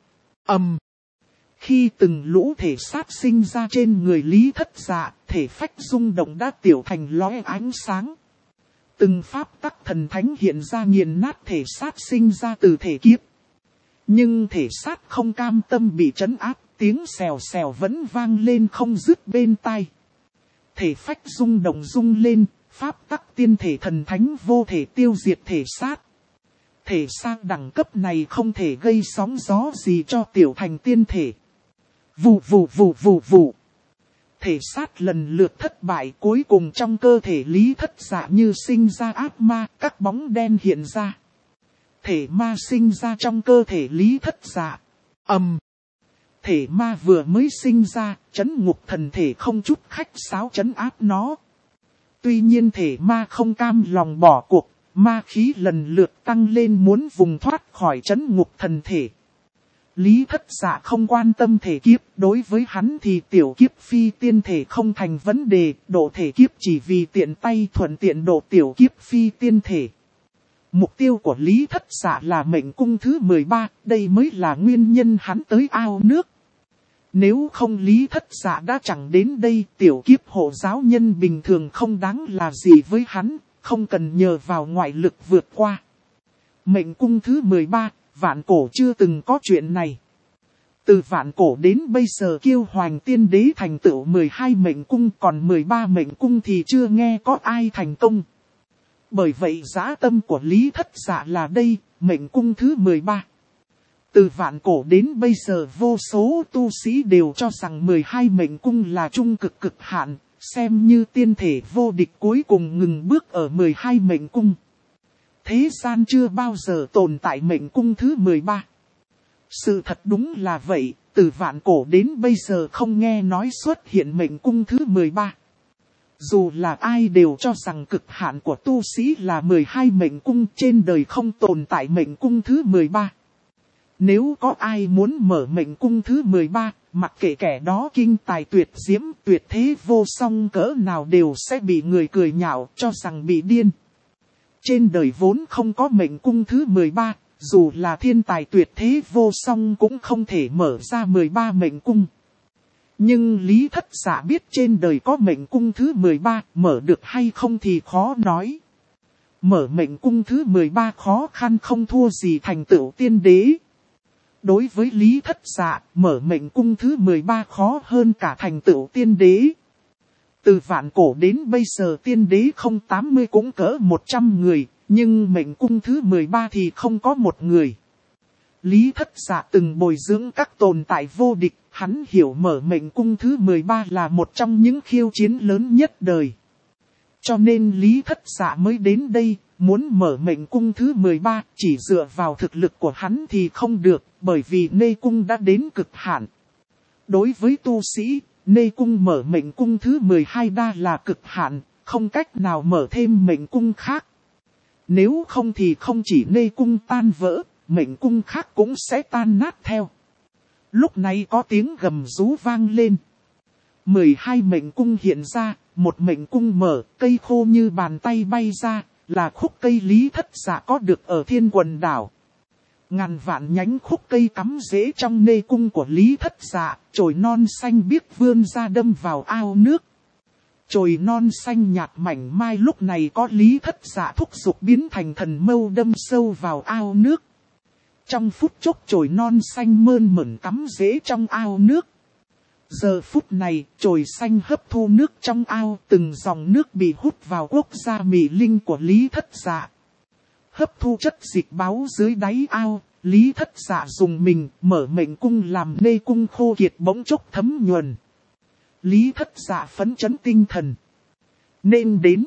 Khi từng lũ thể sát sinh ra trên người Lý Thất Dạ, thể phách rung động đã tiểu thành lóe ánh sáng. Từng pháp tắc thần thánh hiện ra nghiền nát thể sát sinh ra từ thể kiếp. Nhưng thể sát không cam tâm bị trấn áp, tiếng xèo xèo vẫn vang lên không dứt bên tai. Thể phách rung động rung lên, pháp tắc tiên thể thần thánh vô thể tiêu diệt thể sát. Thể sang đẳng cấp này không thể gây sóng gió gì cho tiểu thành tiên thể. Vù vù vù vù vù. Thể sát lần lượt thất bại, cuối cùng trong cơ thể Lý Thất Dạ như sinh ra ác ma, các bóng đen hiện ra. Thể ma sinh ra trong cơ thể Lý Thất Dạ. Thể ma vừa mới sinh ra, trấn ngục thần thể không chút khách sáo trấn áp nó. Tuy nhiên thể ma không cam lòng bỏ cuộc, ma khí lần lượt tăng lên muốn vùng thoát khỏi trấn ngục thần thể. Lý Thất Dạ không quan tâm thể kiếp, đối với hắn thì tiểu kiếp phi tiên thể không thành vấn đề, độ thể kiếp chỉ vì tiện tay thuận tiện độ tiểu kiếp phi tiên thể. Mục tiêu của Lý Thất Dạ là mệnh cung thứ 13, đây mới là nguyên nhân hắn tới ao nước. Nếu không Lý Thất Dạ đã chẳng đến đây, tiểu kiếp hộ giáo nhân bình thường không đáng là gì với hắn, không cần nhờ vào ngoại lực vượt qua. Mệnh cung thứ 13, vạn cổ chưa từng có chuyện này. Từ vạn cổ đến bây giờ Kiêu Hoành Tiên Đế thành tựu 12 mệnh cung, còn 13 mệnh cung thì chưa nghe có ai thành công. Bởi vậy dã tâm của Lý Thất Dạ là đây, mệnh cung thứ 13. Từ vạn cổ đến bây giờ vô số tu sĩ đều cho rằng 12 mệnh cung là trung cực cực hạn, xem như tiên thể vô địch cuối cùng ngừng bước ở 12 mệnh cung. Thế gian chưa bao giờ tồn tại mệnh cung thứ 13. Sự thật đúng là vậy, từ vạn cổ đến bây giờ không nghe nói xuất hiện mệnh cung thứ 13. Dù là ai đều cho rằng cực hạn của tu sĩ là 12 mệnh cung, trên đời không tồn tại mệnh cung thứ 13. Nếu có ai muốn mở mệnh cung thứ 13, mặc kệ kẻ đó kinh tài tuyệt diễm, tuyệt thế vô song cỡ nào đều sẽ bị người cười nhạo cho rằng bị điên. Trên đời vốn không có mệnh cung thứ 13, dù là thiên tài tuyệt thế vô song cũng không thể mở ra 13 mệnh cung. Nhưng Lý Thất Dạ biết trên đời có mệnh cung thứ 13, mở được hay không thì khó nói. Mở mệnh cung thứ 13 khó khăn không thua gì thành tựu tiên đế. Đối với Lý Thất Dạ, mở mệnh cung thứ 13 khó hơn cả thành tựu tiên đế. Từ vạn cổ đến bây giờ tiên đế không 80 cũng cỡ 100 người, nhưng mệnh cung thứ 13 thì không có một người. Lý Thất Dạ từng bồi dưỡng các tồn tại vô địch, hắn hiểu mở mệnh cung thứ 13 là một trong những khiêu chiến lớn nhất đời. Cho nên Lý Thất Dạ mới đến đây, muốn mở mệnh cung thứ 13, chỉ dựa vào thực lực của hắn thì không được, bởi vì Nê Cung đã đến cực hạn. Đối với tu sĩ, Nê Cung mở mệnh cung thứ 12 đa là cực hạn, không cách nào mở thêm mệnh cung khác. Nếu không thì không chỉ Nê Cung tan vỡ, mệnh cung khác cũng sẽ tan nát theo. Lúc này có tiếng gầm rú vang lên. 12 mệnh cung hiện ra, một mệnh cung mở, cây khô như bàn tay bay ra, là khúc cây Lý Thất Dạ có được ở Thiên Quần Đảo. Ngàn vạn nhánh khúc cây cắm rễ trong nê cung của Lý Thất Dạ, chồi non xanh biếc vươn ra đâm vào ao nước. Chồi non xanh nhạt mảnh mai lúc này có Lý Thất Dạ thúc giục biến thành thần mâu đâm sâu vào ao nước. Trong phút chốc chồi non xanh mơn mởn cắm rễ trong ao nước. Giờ phút này, chồi xanh hấp thu nước trong ao, từng dòng nước bị hút vào quốc gia Mị Linh của Lý Thất Dạ. Hấp thu chất dịch báu dưới đáy ao, Lý Thất Dạ dùng mình mở mệnh cung làm nê cung khô kiệt bỗng chốc thấm nhuần. Lý Thất Dạ phấn chấn tinh thần. Nên đến.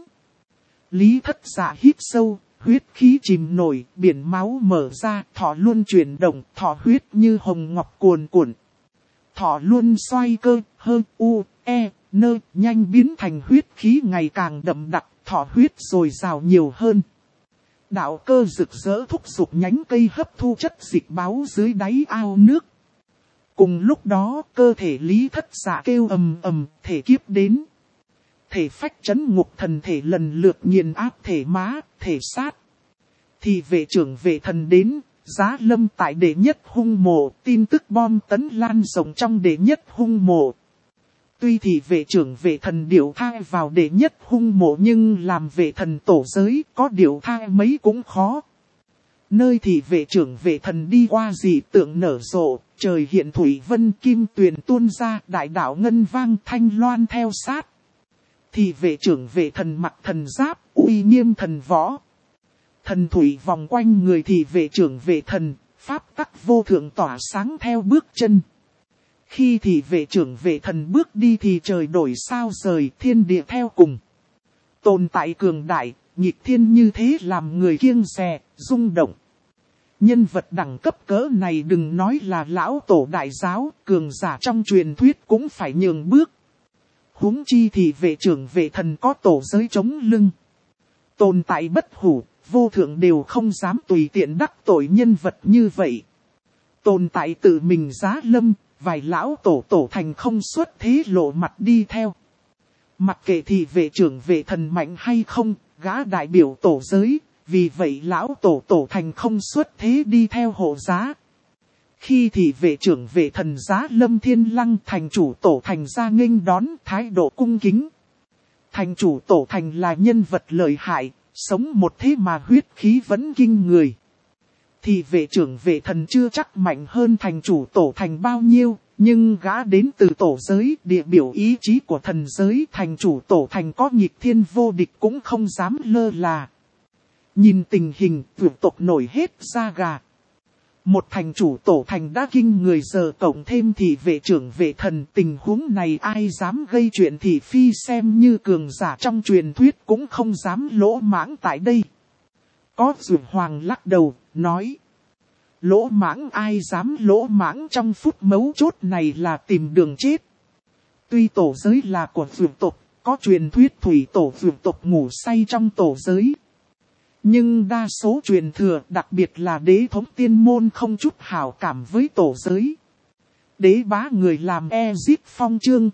Lý Thất Dạ hít sâu, huyết khí chìm nổi, biển máu mở ra, thọ luôn chuyển động, thọ huyết như hồng ngọc cuồn cuộn. Thọ luôn xoay cơ, hơ, u, e, nơ, nhanh biến thành huyết khí ngày càng đậm đặc, thọ huyết dồi dào nhiều hơn. Đạo cơ rực rỡ thúc giục nhánh cây hấp thu chất dịch báu dưới đáy ao nước. Cùng lúc đó, cơ thể Lý Thất Dạ kêu ầm ầm, thể kiếp đến. Thể phách chấn ngục thần thể lần lượt nghiền áp thể má, thể sát. Thì vệ trưởng vệ thần đến, giá lâm tại đệ nhất hung mộ, tin tức bom tấn lan rộng trong đệ nhất hung mộ. Tuy thì vệ trưởng vệ thần điều thai vào đệ nhất hung mộ nhưng làm vệ thần tổ giới có điều thai mấy cũng khó. Nơi thì vệ trưởng vệ thần đi qua dị tượng nở rộ, trời hiện thủy vân kim tuyền tuôn ra, đại đạo ngân vang thanh loan theo sát. Thì vệ trưởng vệ thần mặc thần giáp, uy nghiêm thần võ. Thần thủy vòng quanh người thì vệ trưởng vệ thần, pháp tắc vô thượng tỏa sáng theo bước chân. Khi thì vệ trưởng vệ thần bước đi thì trời đổi sao rời, thiên địa theo cùng. Tồn tại cường đại, nghịch thiên như thế làm người kiêng dè, rung động. Nhân vật đẳng cấp cỡ này đừng nói là lão tổ đại giáo, cường giả trong truyền thuyết cũng phải nhường bước. Huống chi thì vệ trưởng vệ thần có tổ giới chống lưng. Tồn tại bất hủ, vô thượng đều không dám tùy tiện đắc tội nhân vật như vậy. Tồn tại tự mình giá lâm, vài lão tổ thành không xuất thế lộ mặt đi theo. Mặc kệ thì vệ trưởng vệ thần mạnh hay không, gã đại biểu tổ giới, vì vậy lão tổ thành không xuất thế đi theo hộ giá. Khi thì vệ trưởng vệ thần giá lâm thiên lăng thành chủ tổ thành ra nghênh đón thái độ cung kính. Thành chủ tổ thành là nhân vật lợi hại, sống một thế mà huyết khí vẫn kinh người. Thì vệ trưởng vệ thần chưa chắc mạnh hơn thành chủ tổ thành bao nhiêu, nhưng gã đến từ tổ giới, địa biểu ý chí của thần giới, thành chủ tổ thành có nghịch thiên vô địch cũng không dám lơ là. Nhìn tình hình, vượt tộc nổi hết da gà. Một thành chủ tổ thành đã kinh người giờ cộng thêm thì vệ trưởng vệ thần, tình huống này ai dám gây chuyện thì phi xem như cường giả trong truyền thuyết cũng không dám lỗ mãng tại đây. Có Dược Hoàng lắc đầu, nói. Lỗ mãng ai dám lỗ mãng trong phút mấu chốt này là tìm đường chết. Tuy tổ giới là của Dược tộc, có truyền thuyết thủy tổ Dược tộc ngủ say trong tổ giới. Nhưng đa số truyền thừa, đặc biệt là đế thống tiên môn không chút hảo cảm với tổ giới. Đế bá người làm Ezip Phong chương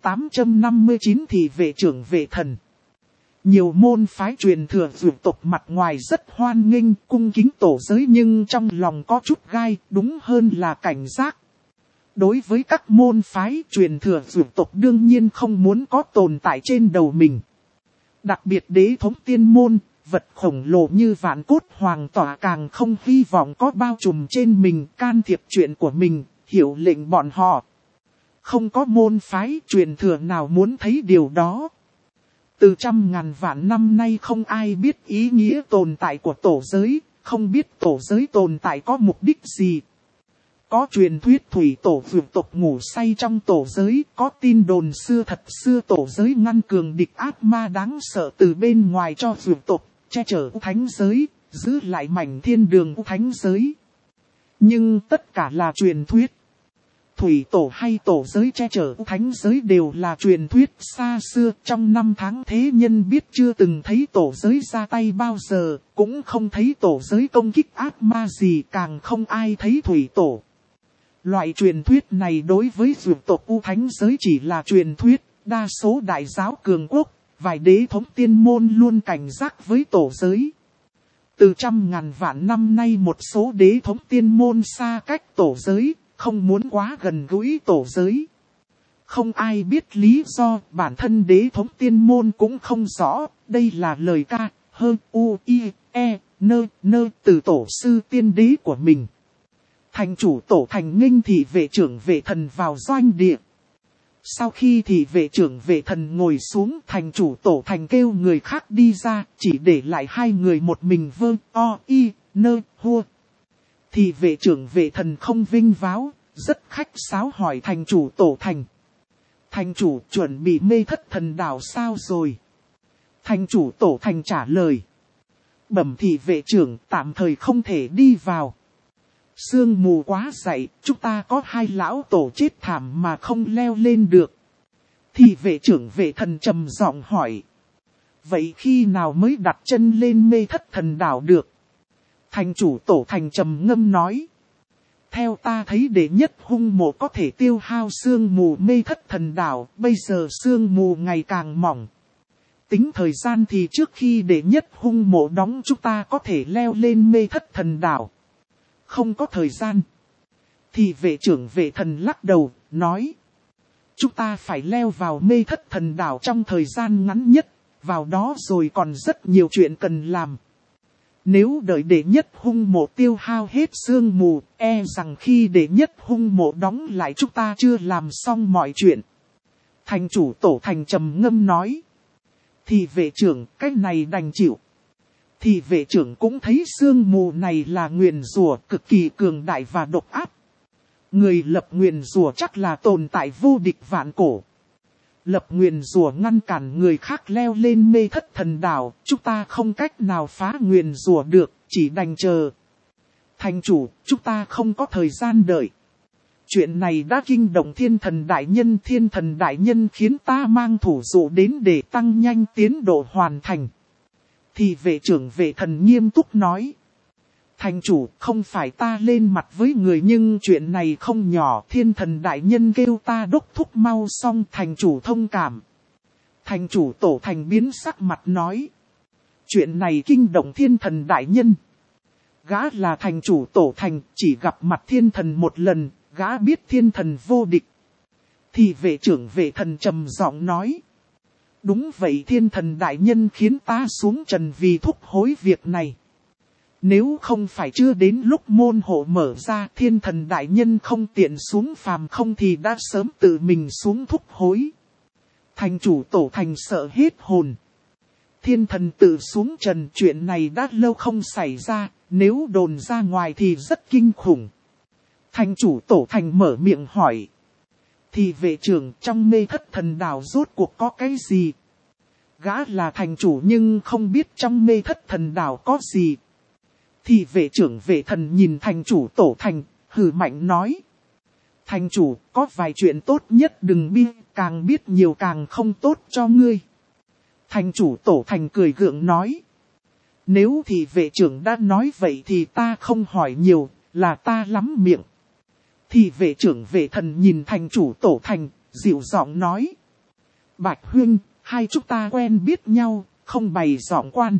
859 thì vệ trưởng vệ thần. Nhiều môn phái truyền thừa dược tộc mặt ngoài rất hoan nghênh, cung kính tổ giới nhưng trong lòng có chút gai, đúng hơn là cảnh giác. Đối với các môn phái truyền thừa dược tộc đương nhiên không muốn có tồn tại trên đầu mình. Đặc biệt đế thống tiên môn, vật khổng lồ như vạn cốt hoàng tỏa càng không hy vọng có bao trùm trên mình, can thiệp chuyện của mình, hiểu lệnh bọn họ. Không có môn phái truyền thừa nào muốn thấy điều đó. Từ trăm ngàn vạn năm nay không ai biết ý nghĩa tồn tại của tổ giới, không biết tổ giới tồn tại có mục đích gì. Có truyền thuyết thủy tổ vượt tộc ngủ say trong tổ giới, có tin đồn xưa thật xưa tổ giới ngăn cường địch ác ma đáng sợ từ bên ngoài cho vượt tộc, che chở thánh giới, giữ lại mảnh thiên đường thánh giới. Nhưng tất cả là truyền thuyết. Thủy tổ hay tổ giới che chở thánh giới đều là truyền thuyết xa xưa. Trong năm tháng thế nhân biết chưa từng thấy tổ giới ra tay bao giờ, cũng không thấy tổ giới công kích ác ma gì, càng không ai thấy thủy tổ. Loại truyền thuyết này đối với dược tộc U thánh giới chỉ là truyền thuyết, đa số đại giáo cường quốc, vài đế thống tiên môn luôn cảnh giác với tổ giới. Từ trăm ngàn vạn năm nay một số đế thống tiên môn xa cách tổ giới, không muốn quá gần gũi tổ giới. Không ai biết lý do, bản thân đế thống tiên môn cũng không rõ, đây là lời ca, hơn u, i, e, nơ từ tổ sư tiên đế của mình. Thành chủ tổ thành nghênh thị vệ trưởng vệ thần vào doanh địa. Sau khi thị vệ trưởng vệ thần ngồi xuống, thành chủ tổ thành kêu người khác đi ra, chỉ để lại hai người một mình vơ, o, i, nơ, hua. Thị vệ trưởng vệ thần không vinh váo, rất khách sáo hỏi thành chủ tổ thành. Thành chủ chuẩn bị mê thất thần đảo sao rồi? Thành chủ tổ thành trả lời. Bẩm thị vệ trưởng tạm thời không thể đi vào. Sương mù quá dày, chúng ta có hai lão tổ chết thảm mà không leo lên được. Thị vệ trưởng vệ thần trầm giọng hỏi. Vậy khi nào mới đặt chân lên mê thất thần đảo được? Thành chủ tổ thành trầm ngâm nói. Theo ta thấy đệ nhất hung mộ có thể tiêu hao sương mù mê thất thần đảo, bây giờ sương mù ngày càng mỏng. Tính thời gian thì trước khi đệ nhất hung mộ đóng chúng ta có thể leo lên mê thất thần đảo. Không có thời gian. Thì vệ trưởng vệ thần lắc đầu, nói. Chúng ta phải leo vào mê thất thần đảo trong thời gian ngắn nhất, vào đó rồi còn rất nhiều chuyện cần làm. Nếu đợi đệ nhất hung mộ tiêu hao hết sương mù, e rằng khi đệ nhất hung mộ đóng lại chúng ta chưa làm xong mọi chuyện. Thành chủ tổ thành trầm ngâm nói. Thì vệ trưởng, cái này đành chịu. Thì vệ trưởng cũng thấy sương mù này là nguyền rủa cực kỳ cường đại và độc áp. Người lập nguyền rủa chắc là tồn tại vô địch vạn cổ. Lập nguyền rủa ngăn cản người khác leo lên mê thất thần đảo, chúng ta không cách nào phá nguyền rủa được, chỉ đành chờ. Thành chủ, chúng ta không có thời gian đợi. Chuyện này đã kinh động thiên thần đại nhân khiến ta mang thủ dụ đến để tăng nhanh tiến độ hoàn thành. Thì vệ trưởng vệ thần nghiêm túc nói. Thành chủ, không phải ta lên mặt với người nhưng chuyện này không nhỏ, thiên thần đại nhân kêu ta đốc thúc mau xong, thành chủ thông cảm. Thành chủ tổ thành biến sắc mặt nói. Chuyện này kinh động thiên thần đại nhân. Gã là thành chủ tổ thành, chỉ gặp mặt thiên thần một lần, gã biết thiên thần vô địch. Thì vệ trưởng vệ thần trầm giọng nói. Đúng vậy, thiên thần đại nhân khiến ta xuống trần vì thúc hối việc này. Nếu không phải chưa đến lúc môn hộ mở ra, thiên thần đại nhân không tiện xuống phàm không thì đã sớm tự mình xuống thúc hối. Thành chủ tổ thành sợ hết hồn. Thiên thần tự xuống trần, chuyện này đã lâu không xảy ra, nếu đồn ra ngoài thì rất kinh khủng. Thành chủ tổ thành mở miệng hỏi. Thì vệ trưởng, trong mê thất thần đảo rốt cuộc có cái gì? Gã là thành chủ nhưng không biết trong mê thất thần đảo có gì. Thì vệ trưởng vệ thần nhìn thành chủ tổ thành, hừ mạnh nói. Thành chủ, có vài chuyện tốt nhất đừng biết, càng biết nhiều càng không tốt cho ngươi. Thành chủ tổ thành cười gượng nói. Nếu thì vệ trưởng đã nói vậy thì ta không hỏi nhiều, là ta lắm miệng. Thì vệ trưởng vệ thần nhìn thành chủ tổ thành, dịu giọng nói. Bạch huynh, hai chúng ta quen biết nhau, không bày giọng quan.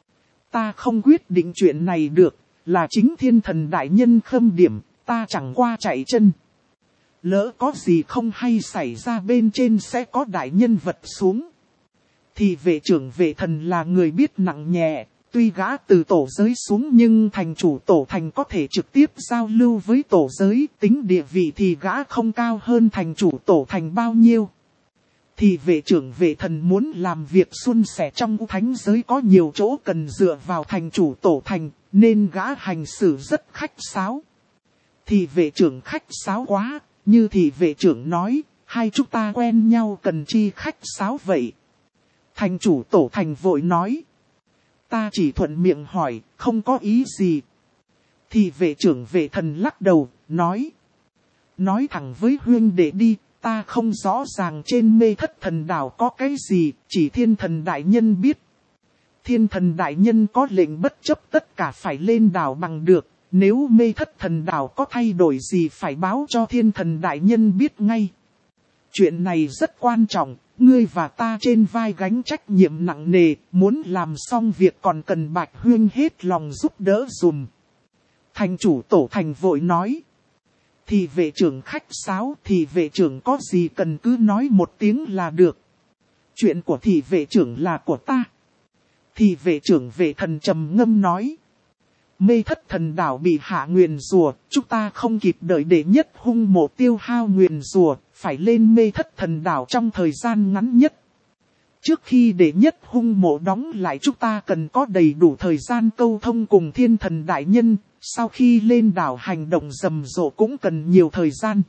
Ta không quyết định chuyện này được, là chính thiên thần đại nhân khâm điểm, ta chẳng qua chạy chân. Lỡ có gì không hay xảy ra bên trên sẽ có đại nhân vật xuống. Thì vệ trưởng vệ thần là người biết nặng nhẹ, tuy gã từ tổ giới xuống nhưng thành chủ tổ thành có thể trực tiếp giao lưu với tổ giới, tính địa vị thì gã không cao hơn thành chủ tổ thành bao nhiêu. Thì vệ trưởng vệ thần muốn làm việc suôn sẻ trong thánh giới có nhiều chỗ cần dựa vào thành chủ tổ thành, nên gã hành xử rất khách sáo. Thì vệ trưởng khách sáo quá, như thì vệ trưởng nói, hai chúng ta quen nhau cần chi khách sáo vậy. Thành chủ tổ thành vội nói. Ta chỉ thuận miệng hỏi, không có ý gì. Thì vệ trưởng vệ thần lắc đầu, nói. Nói thẳng với huynh đệ đi, ta không rõ ràng trên mê thất thần đảo có cái gì, chỉ thiên thần đại nhân biết. Thiên thần đại nhân có lệnh bất chấp tất cả phải lên đảo bằng được, nếu mê thất thần đảo có thay đổi gì phải báo cho thiên thần đại nhân biết ngay. Chuyện này rất quan trọng, ngươi và ta trên vai gánh trách nhiệm nặng nề, muốn làm xong việc còn cần Bạch Huyên hết lòng giúp đỡ dùm. Thành chủ Tổ Thành vội nói. Thì vệ trưởng khách sáo, thì vệ trưởng có gì cần cứ nói một tiếng là được. Chuyện của thì vệ trưởng là của ta. Thì vệ trưởng Vệ Thần trầm ngâm nói. Mê Thất Thần Đảo bị hạ nguyền rủa, chúng ta không kịp đợi đệ nhất hung mộ tiêu hao nguyền rủa, phải lên Mê Thất Thần Đảo trong thời gian ngắn nhất. Trước khi đệ nhất hung mộ đóng lại chúng ta cần có đầy đủ thời gian câu thông cùng Thiên Thần Đại Nhân, sau khi lên đảo hành động rầm rộ cũng cần nhiều thời gian.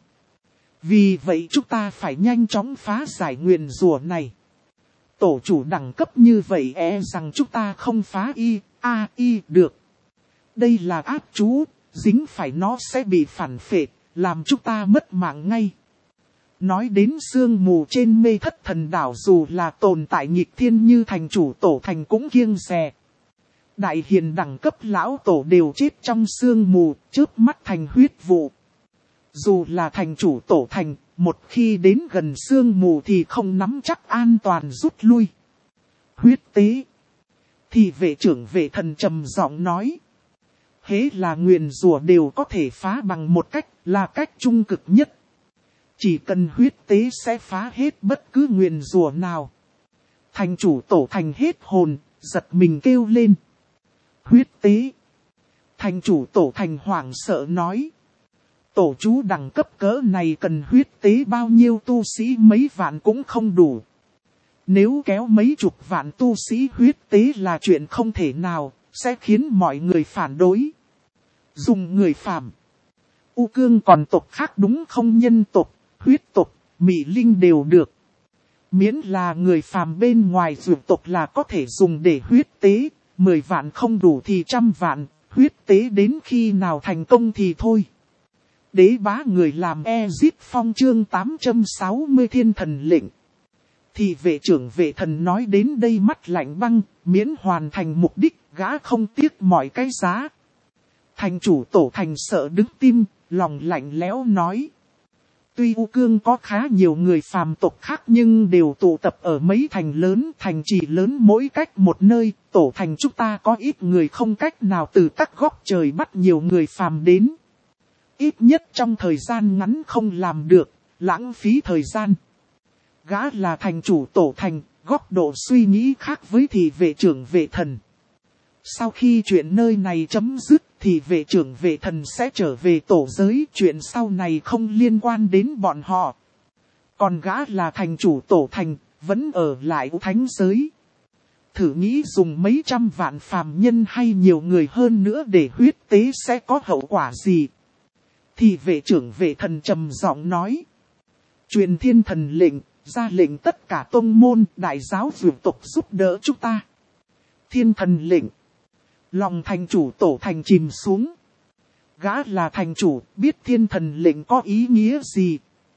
Vì vậy chúng ta phải nhanh chóng phá giải nguyền rủa này. Tổ chủ đẳng cấp như vậy rằng chúng ta không phá được. Đây là áp chú, dính phải nó sẽ bị phản phệ, làm chúng ta mất mạng ngay. Nói đến sương mù trên Mê Thất Thần Đảo dù là tồn tại nghịch thiên như thành chủ Tổ Thành cũng kiêng dè. Đại hiền đẳng cấp lão tổ đều chết trong sương mù, chớp mắt thành huyết vụ. Dù là thành chủ Tổ Thành, một khi đến gần sương mù thì không nắm chắc an toàn rút lui. Huyết tế. Thì vệ trưởng Vệ Thần trầm giọng nói. Hễ là nguyền rủa đều có thể phá bằng một cách, là cách trung cực nhất. Chỉ cần huyết tế sẽ phá hết bất cứ nguyền rủa nào. Thành chủ Tổ Thành hết hồn, giật mình kêu lên. Huyết tế. Thành chủ Tổ Thành hoảng sợ nói. Tổ chú đẳng cấp cỡ này cần huyết tế bao nhiêu tu sĩ mấy vạn cũng không đủ. Nếu kéo mấy chục vạn tu sĩ huyết tế là chuyện không thể nào, sẽ khiến mọi người phản đối. Dùng người phàm. U Cương còn tộc khác đúng không, nhân tộc, huyết tộc, Mị Linh đều được. Miễn là người phàm bên ngoài dược tộc là có thể dùng để huyết tế, 10 vạn không đủ thì 100 vạn, huyết tế đến khi nào thành công thì thôi. Đế bá người làm Ezip Phong chương 860 Thiên Thần lệnh. Thì vệ trưởng Vệ Thần nói đến đây mắt lạnh băng, miễn hoàn thành mục đích, gã không tiếc mọi cái giá. Thành chủ Tổ Thành sợ đứng tim, lòng lạnh lẽo nói. Tuy U Cương có khá nhiều người phàm tộc khác nhưng đều tụ tập ở mấy thành lớn, thành trì lớn mỗi cách một nơi, Tổ Thành chúng ta có ít người không cách nào từ các góc trời bắt nhiều người phàm đến. Ít nhất trong thời gian ngắn không làm được, lãng phí thời gian. Gã là thành chủ Tổ Thành, góc độ suy nghĩ khác với thì vệ trưởng Vệ Thần. Sau khi chuyện nơi này chấm dứt thì vệ trưởng Vệ Thần sẽ trở về tổ giới, chuyện sau này không liên quan đến bọn họ. Còn gã là thành chủ Tổ Thành, vẫn ở lại U Thánh giới. Thử nghĩ dùng mấy trăm vạn phàm nhân hay nhiều người hơn nữa để huyết tế sẽ có hậu quả gì? Thì vệ trưởng Vệ Thần trầm giọng nói. Truyền Thiên Thần lệnh, ra lệnh tất cả tông môn, đại giáo dược tộc giúp đỡ chúng ta. Thiên Thần lệnh. Lòng thành chủ Tổ Thành chìm xuống. Gã là thành chủ, biết Thiên Thần lệnh có ý nghĩa gì.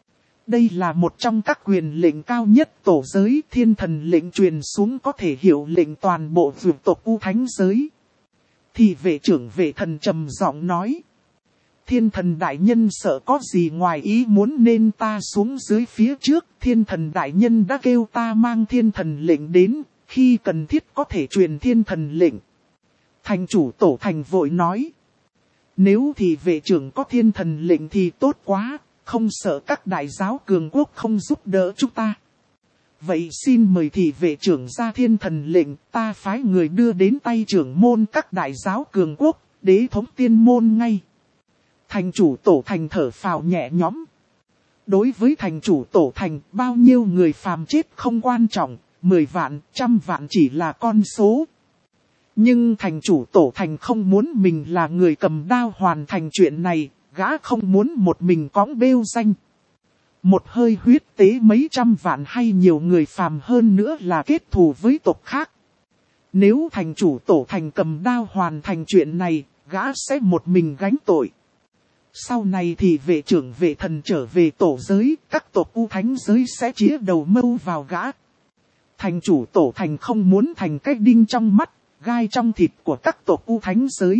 Đây là một trong các quyền lệnh cao nhất tổ giới. Thiên Thần lệnh truyền xuống có thể hiệu lệnh toàn bộ dược tộc U Thánh giới. Thì vệ trưởng Vệ Thần trầm giọng nói. Thiên Thần Đại Nhân sợ có gì ngoài ý muốn nên ta xuống dưới phía trước. Thiên Thần Đại Nhân đã kêu ta mang Thiên Thần lệnh đến, khi cần thiết có thể truyền Thiên Thần lệnh. Thành chủ Tổ Thành vội nói. Nếu thì vệ trưởng có Thiên Thần lệnh thì tốt quá, không sợ các đại giáo cường quốc không giúp đỡ chúng ta. Vậy xin mời thì vệ trưởng ra Thiên Thần lệnh, ta phái người đưa đến tay trưởng môn các đại giáo cường quốc, đế thống tiên môn ngay. Thành chủ Tổ Thành thở phào nhẹ nhõm. Đối với thành chủ Tổ Thành, bao nhiêu người phàm chết không quan trọng, 10 vạn, 100 vạn chỉ là con số. Nhưng thành chủ Tổ Thành không muốn mình là người cầm đao hoàn thành chuyện này, gã không muốn một mình cõng bêu danh. Một hơi huyết tế mấy trăm vạn hay nhiều người phàm hơn nữa là kết thù với tộc khác. Nếu thành chủ Tổ Thành cầm đao hoàn thành chuyện này, gã sẽ một mình gánh tội. Sau này thì vệ trưởng Vệ Thần trở về tổ giới, các tộc U Thánh giới sẽ chĩa đầu mâu vào gã. Thành chủ Tổ Thành không muốn thành cái đinh trong mắt, gai trong thịt của các tộc U Thánh giới.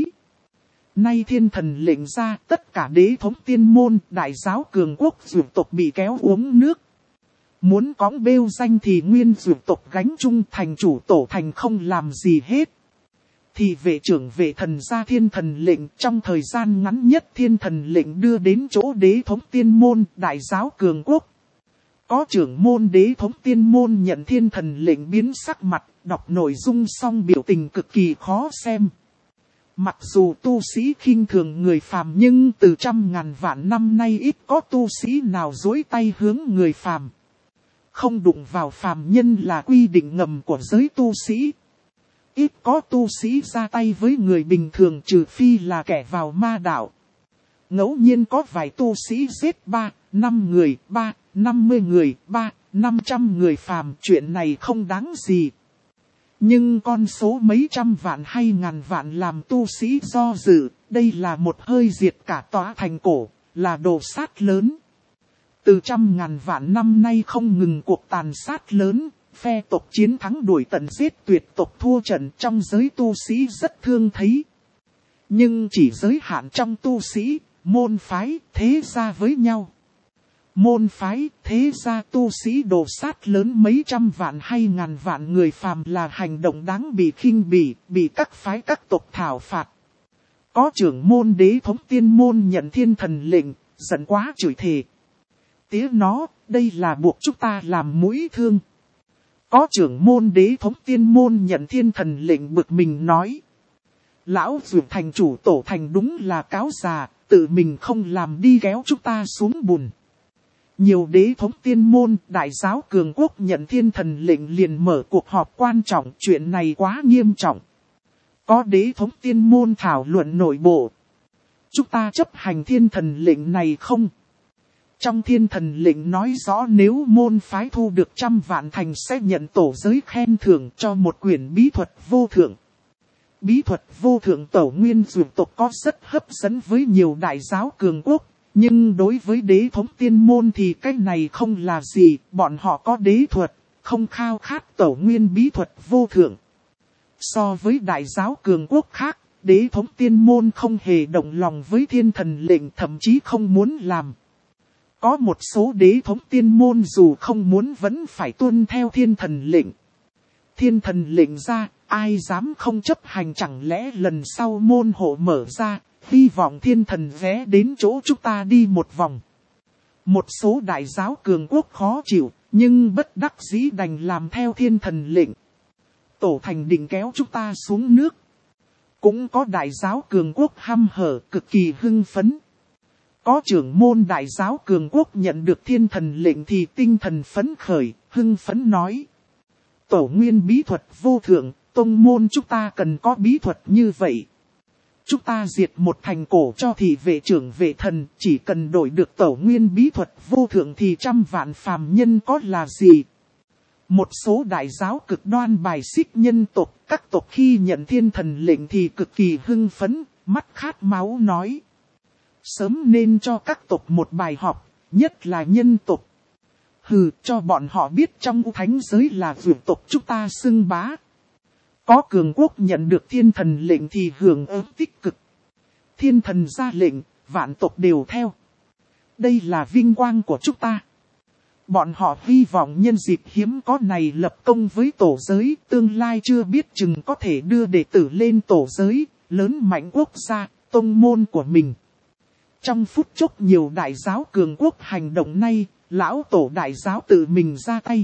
Nay Thiên Thần lệnh ra, tất cả đế thống tiên môn, đại giáo cường quốc dược tộc bị kéo uống nước. Muốn cõng bêu danh thì nguyên dược tộc gánh chung, thành chủ tổ thành không làm gì hết. Thì vệ trưởng vệ thần ra thiên thần lệnh, trong thời gian ngắn nhất thiên thần lệnh đưa đến chỗ đế thống tiên môn đại giáo cường quốc. Có trưởng môn đế thống tiên môn nhận thiên thần lệnh biến sắc mặt, đọc nội dung xong biểu tình cực kỳ khó xem. Mặc dù tu sĩ khinh thường người phàm nhưng từ trăm ngàn vạn năm nay ít có tu sĩ nào duỗi tay hướng người phàm. Không đụng vào phàm nhân là quy định ngầm của giới tu sĩ. Ít có tu sĩ ra tay với người bình thường trừ phi là kẻ vào ma đạo. Ngẫu nhiên có vài tu sĩ giết 3, 5 người, 3, 50 người, 3, 500 người phàm, chuyện này không đáng gì. Nhưng con số mấy trăm vạn hay ngàn vạn làm tu sĩ do dự, đây là một hơi diệt cả tòa thành cổ, là đồ sát lớn. Từ trăm ngàn vạn năm nay không ngừng cuộc tàn sát lớn, phe tộc chiến thắng đuổi tận giết tuyệt, tộc thua trận, trong giới tu sĩ rất thương thấy. Nhưng chỉ giới hạn trong tu sĩ, môn phái, thế gia với nhau. Môn phái, thế gia tu sĩ đồ sát lớn mấy trăm vạn hay ngàn vạn người phàm là hành động đáng bị khinh bỉ, bị các phái các tộc thảo phạt. Có trưởng môn đế thống tiên môn nhận thiên thần lệnh, giận quá chửi thề. Tía nó, đây là buộc chúng ta làm mũi thương. Có trưởng môn đế thống tiên môn nhận thiên thần lệnh bực mình nói. Lão dược thành chủ tổ thành đúng là cáo già, tự mình không làm đi kéo chúng ta xuống bùn. Nhiều đế thống tiên môn, đại giáo cường quốc nhận thiên thần lệnh liền mở cuộc họp quan trọng, chuyện này quá nghiêm trọng. Có đế thống tiên môn thảo luận nội bộ. Chúng ta chấp hành thiên thần lệnh này không? Trong thiên thần lệnh nói rõ nếu môn phái thu được 100 vạn thành sẽ nhận tổ giới khen thưởng cho một quyển bí thuật vô thượng. Bí thuật vô thượng tổ nguyên dược tộc có rất hấp dẫn với nhiều đại giáo cường quốc. Nhưng đối với đế thống tiên môn thì cái này không là gì, bọn họ có đế thuật, không khao khát tổ nguyên bí thuật vô thượng. So với đại giáo cường quốc khác, đế thống tiên môn không hề động lòng với thiên thần lệnh, thậm chí không muốn làm. Có một số đế thống tiên môn dù không muốn vẫn phải tuân theo thiên thần lệnh. Thiên thần lệnh ra, ai dám không chấp hành, chẳng lẽ lần sau môn hộ mở ra, hy vọng thiên thần ghé đến chỗ chúng ta đi một vòng. Một số đại giáo cường quốc khó chịu, nhưng bất đắc dĩ đành làm theo thiên thần lệnh. Tổ thành định kéo chúng ta xuống nước. Cũng có đại giáo cường quốc hăm hở, cực kỳ hưng phấn. Có trưởng môn đại giáo cường quốc nhận được thiên thần lệnh thì tinh thần phấn khởi, hưng phấn nói. Tổ nguyên bí thuật vô thượng, tông môn chúng ta cần có bí thuật như vậy. Chúng ta diệt một thành cổ cho thị vệ trưởng vệ thần, chỉ cần đổi được tổ nguyên bí thuật vô thượng thì 100 vạn phàm nhân có là gì. Một số đại giáo cực đoan bài xích nhân tộc, các tộc khi nhận thiên thần lệnh thì cực kỳ hưng phấn, mắt khát máu nói. Sớm nên cho các tộc một bài học, nhất là nhân tộc. Hừ, cho bọn họ biết trong thánh giới là vượt tộc chúng ta xưng bá. Có cường quốc nhận được thiên thần lệnh thì hưởng ứng tích cực. Thiên thần ra lệnh, vạn tộc đều theo. Đây là vinh quang của chúng ta. Bọn họ hy vọng nhân dịp hiếm có này lập công với tổ giới, tương lai chưa biết chừng có thể đưa đệ tử lên tổ giới, lớn mạnh quốc gia, tông môn của mình. Trong phút chốc nhiều đại giáo cường quốc hành động nay, lão tổ đại giáo tự mình ra tay.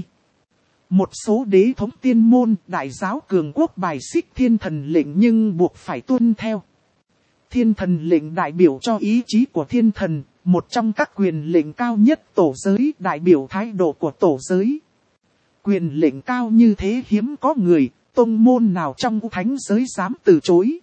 Một số đế thống tiên môn, đại giáo cường quốc bài xích thiên thần lệnh nhưng buộc phải tuân theo. Thiên thần lệnh đại biểu cho ý chí của thiên thần, một trong các quyền lệnh cao nhất tổ giới, đại biểu thái độ của tổ giới. Quyền lệnh cao như thế hiếm có người, tông môn nào trong thánh giới dám từ chối.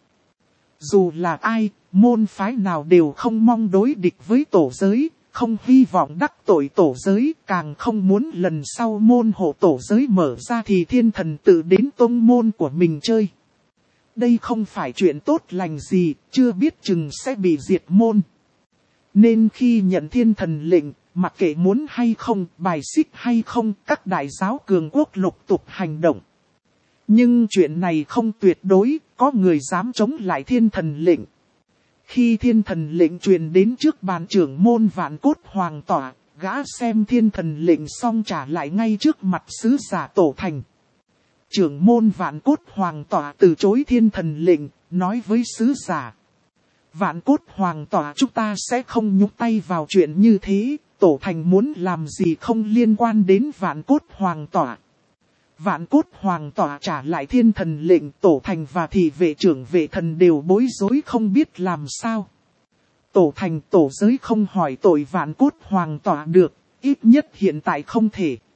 Dù là ai, môn phái nào đều không mong đối địch với tổ giới, không hy vọng đắc tội tổ giới, càng không muốn lần sau môn hộ tổ giới mở ra thì thiên thần tự đến tông môn của mình chơi. Đây không phải chuyện tốt lành gì, chưa biết chừng sẽ bị diệt môn. Nên khi nhận thiên thần lệnh, mặc kệ muốn hay không, bài xích hay không, các đại giáo cường quốc lục tục hành động. Nhưng chuyện này không tuyệt đối, có người dám chống lại thiên thần lệnh. Khi thiên thần lệnh truyền đến trước bàn trưởng môn Vạn Cốt Hoàng tỏa, Gã xem thiên thần lệnh xong trả lại ngay trước mặt sứ giả Tổ Thành. Trưởng môn Vạn Cốt Hoàng tọa từ chối thiên thần lệnh, nói với sứ giả. Vạn Cốt Hoàng tọa chúng ta sẽ không nhúc tay vào chuyện như thế, Tổ Thành muốn làm gì không liên quan đến Vạn Cốt Hoàng tọa. Vạn Cốt Hoàng tọa trả lại thiên thần lệnh, Tổ Thành và thị vệ trưởng vệ thần đều bối rối không biết làm sao. Tổ Thành tổ giới không hỏi tội Vạn Cốt Hoàng tọa được, ít nhất hiện tại không thể.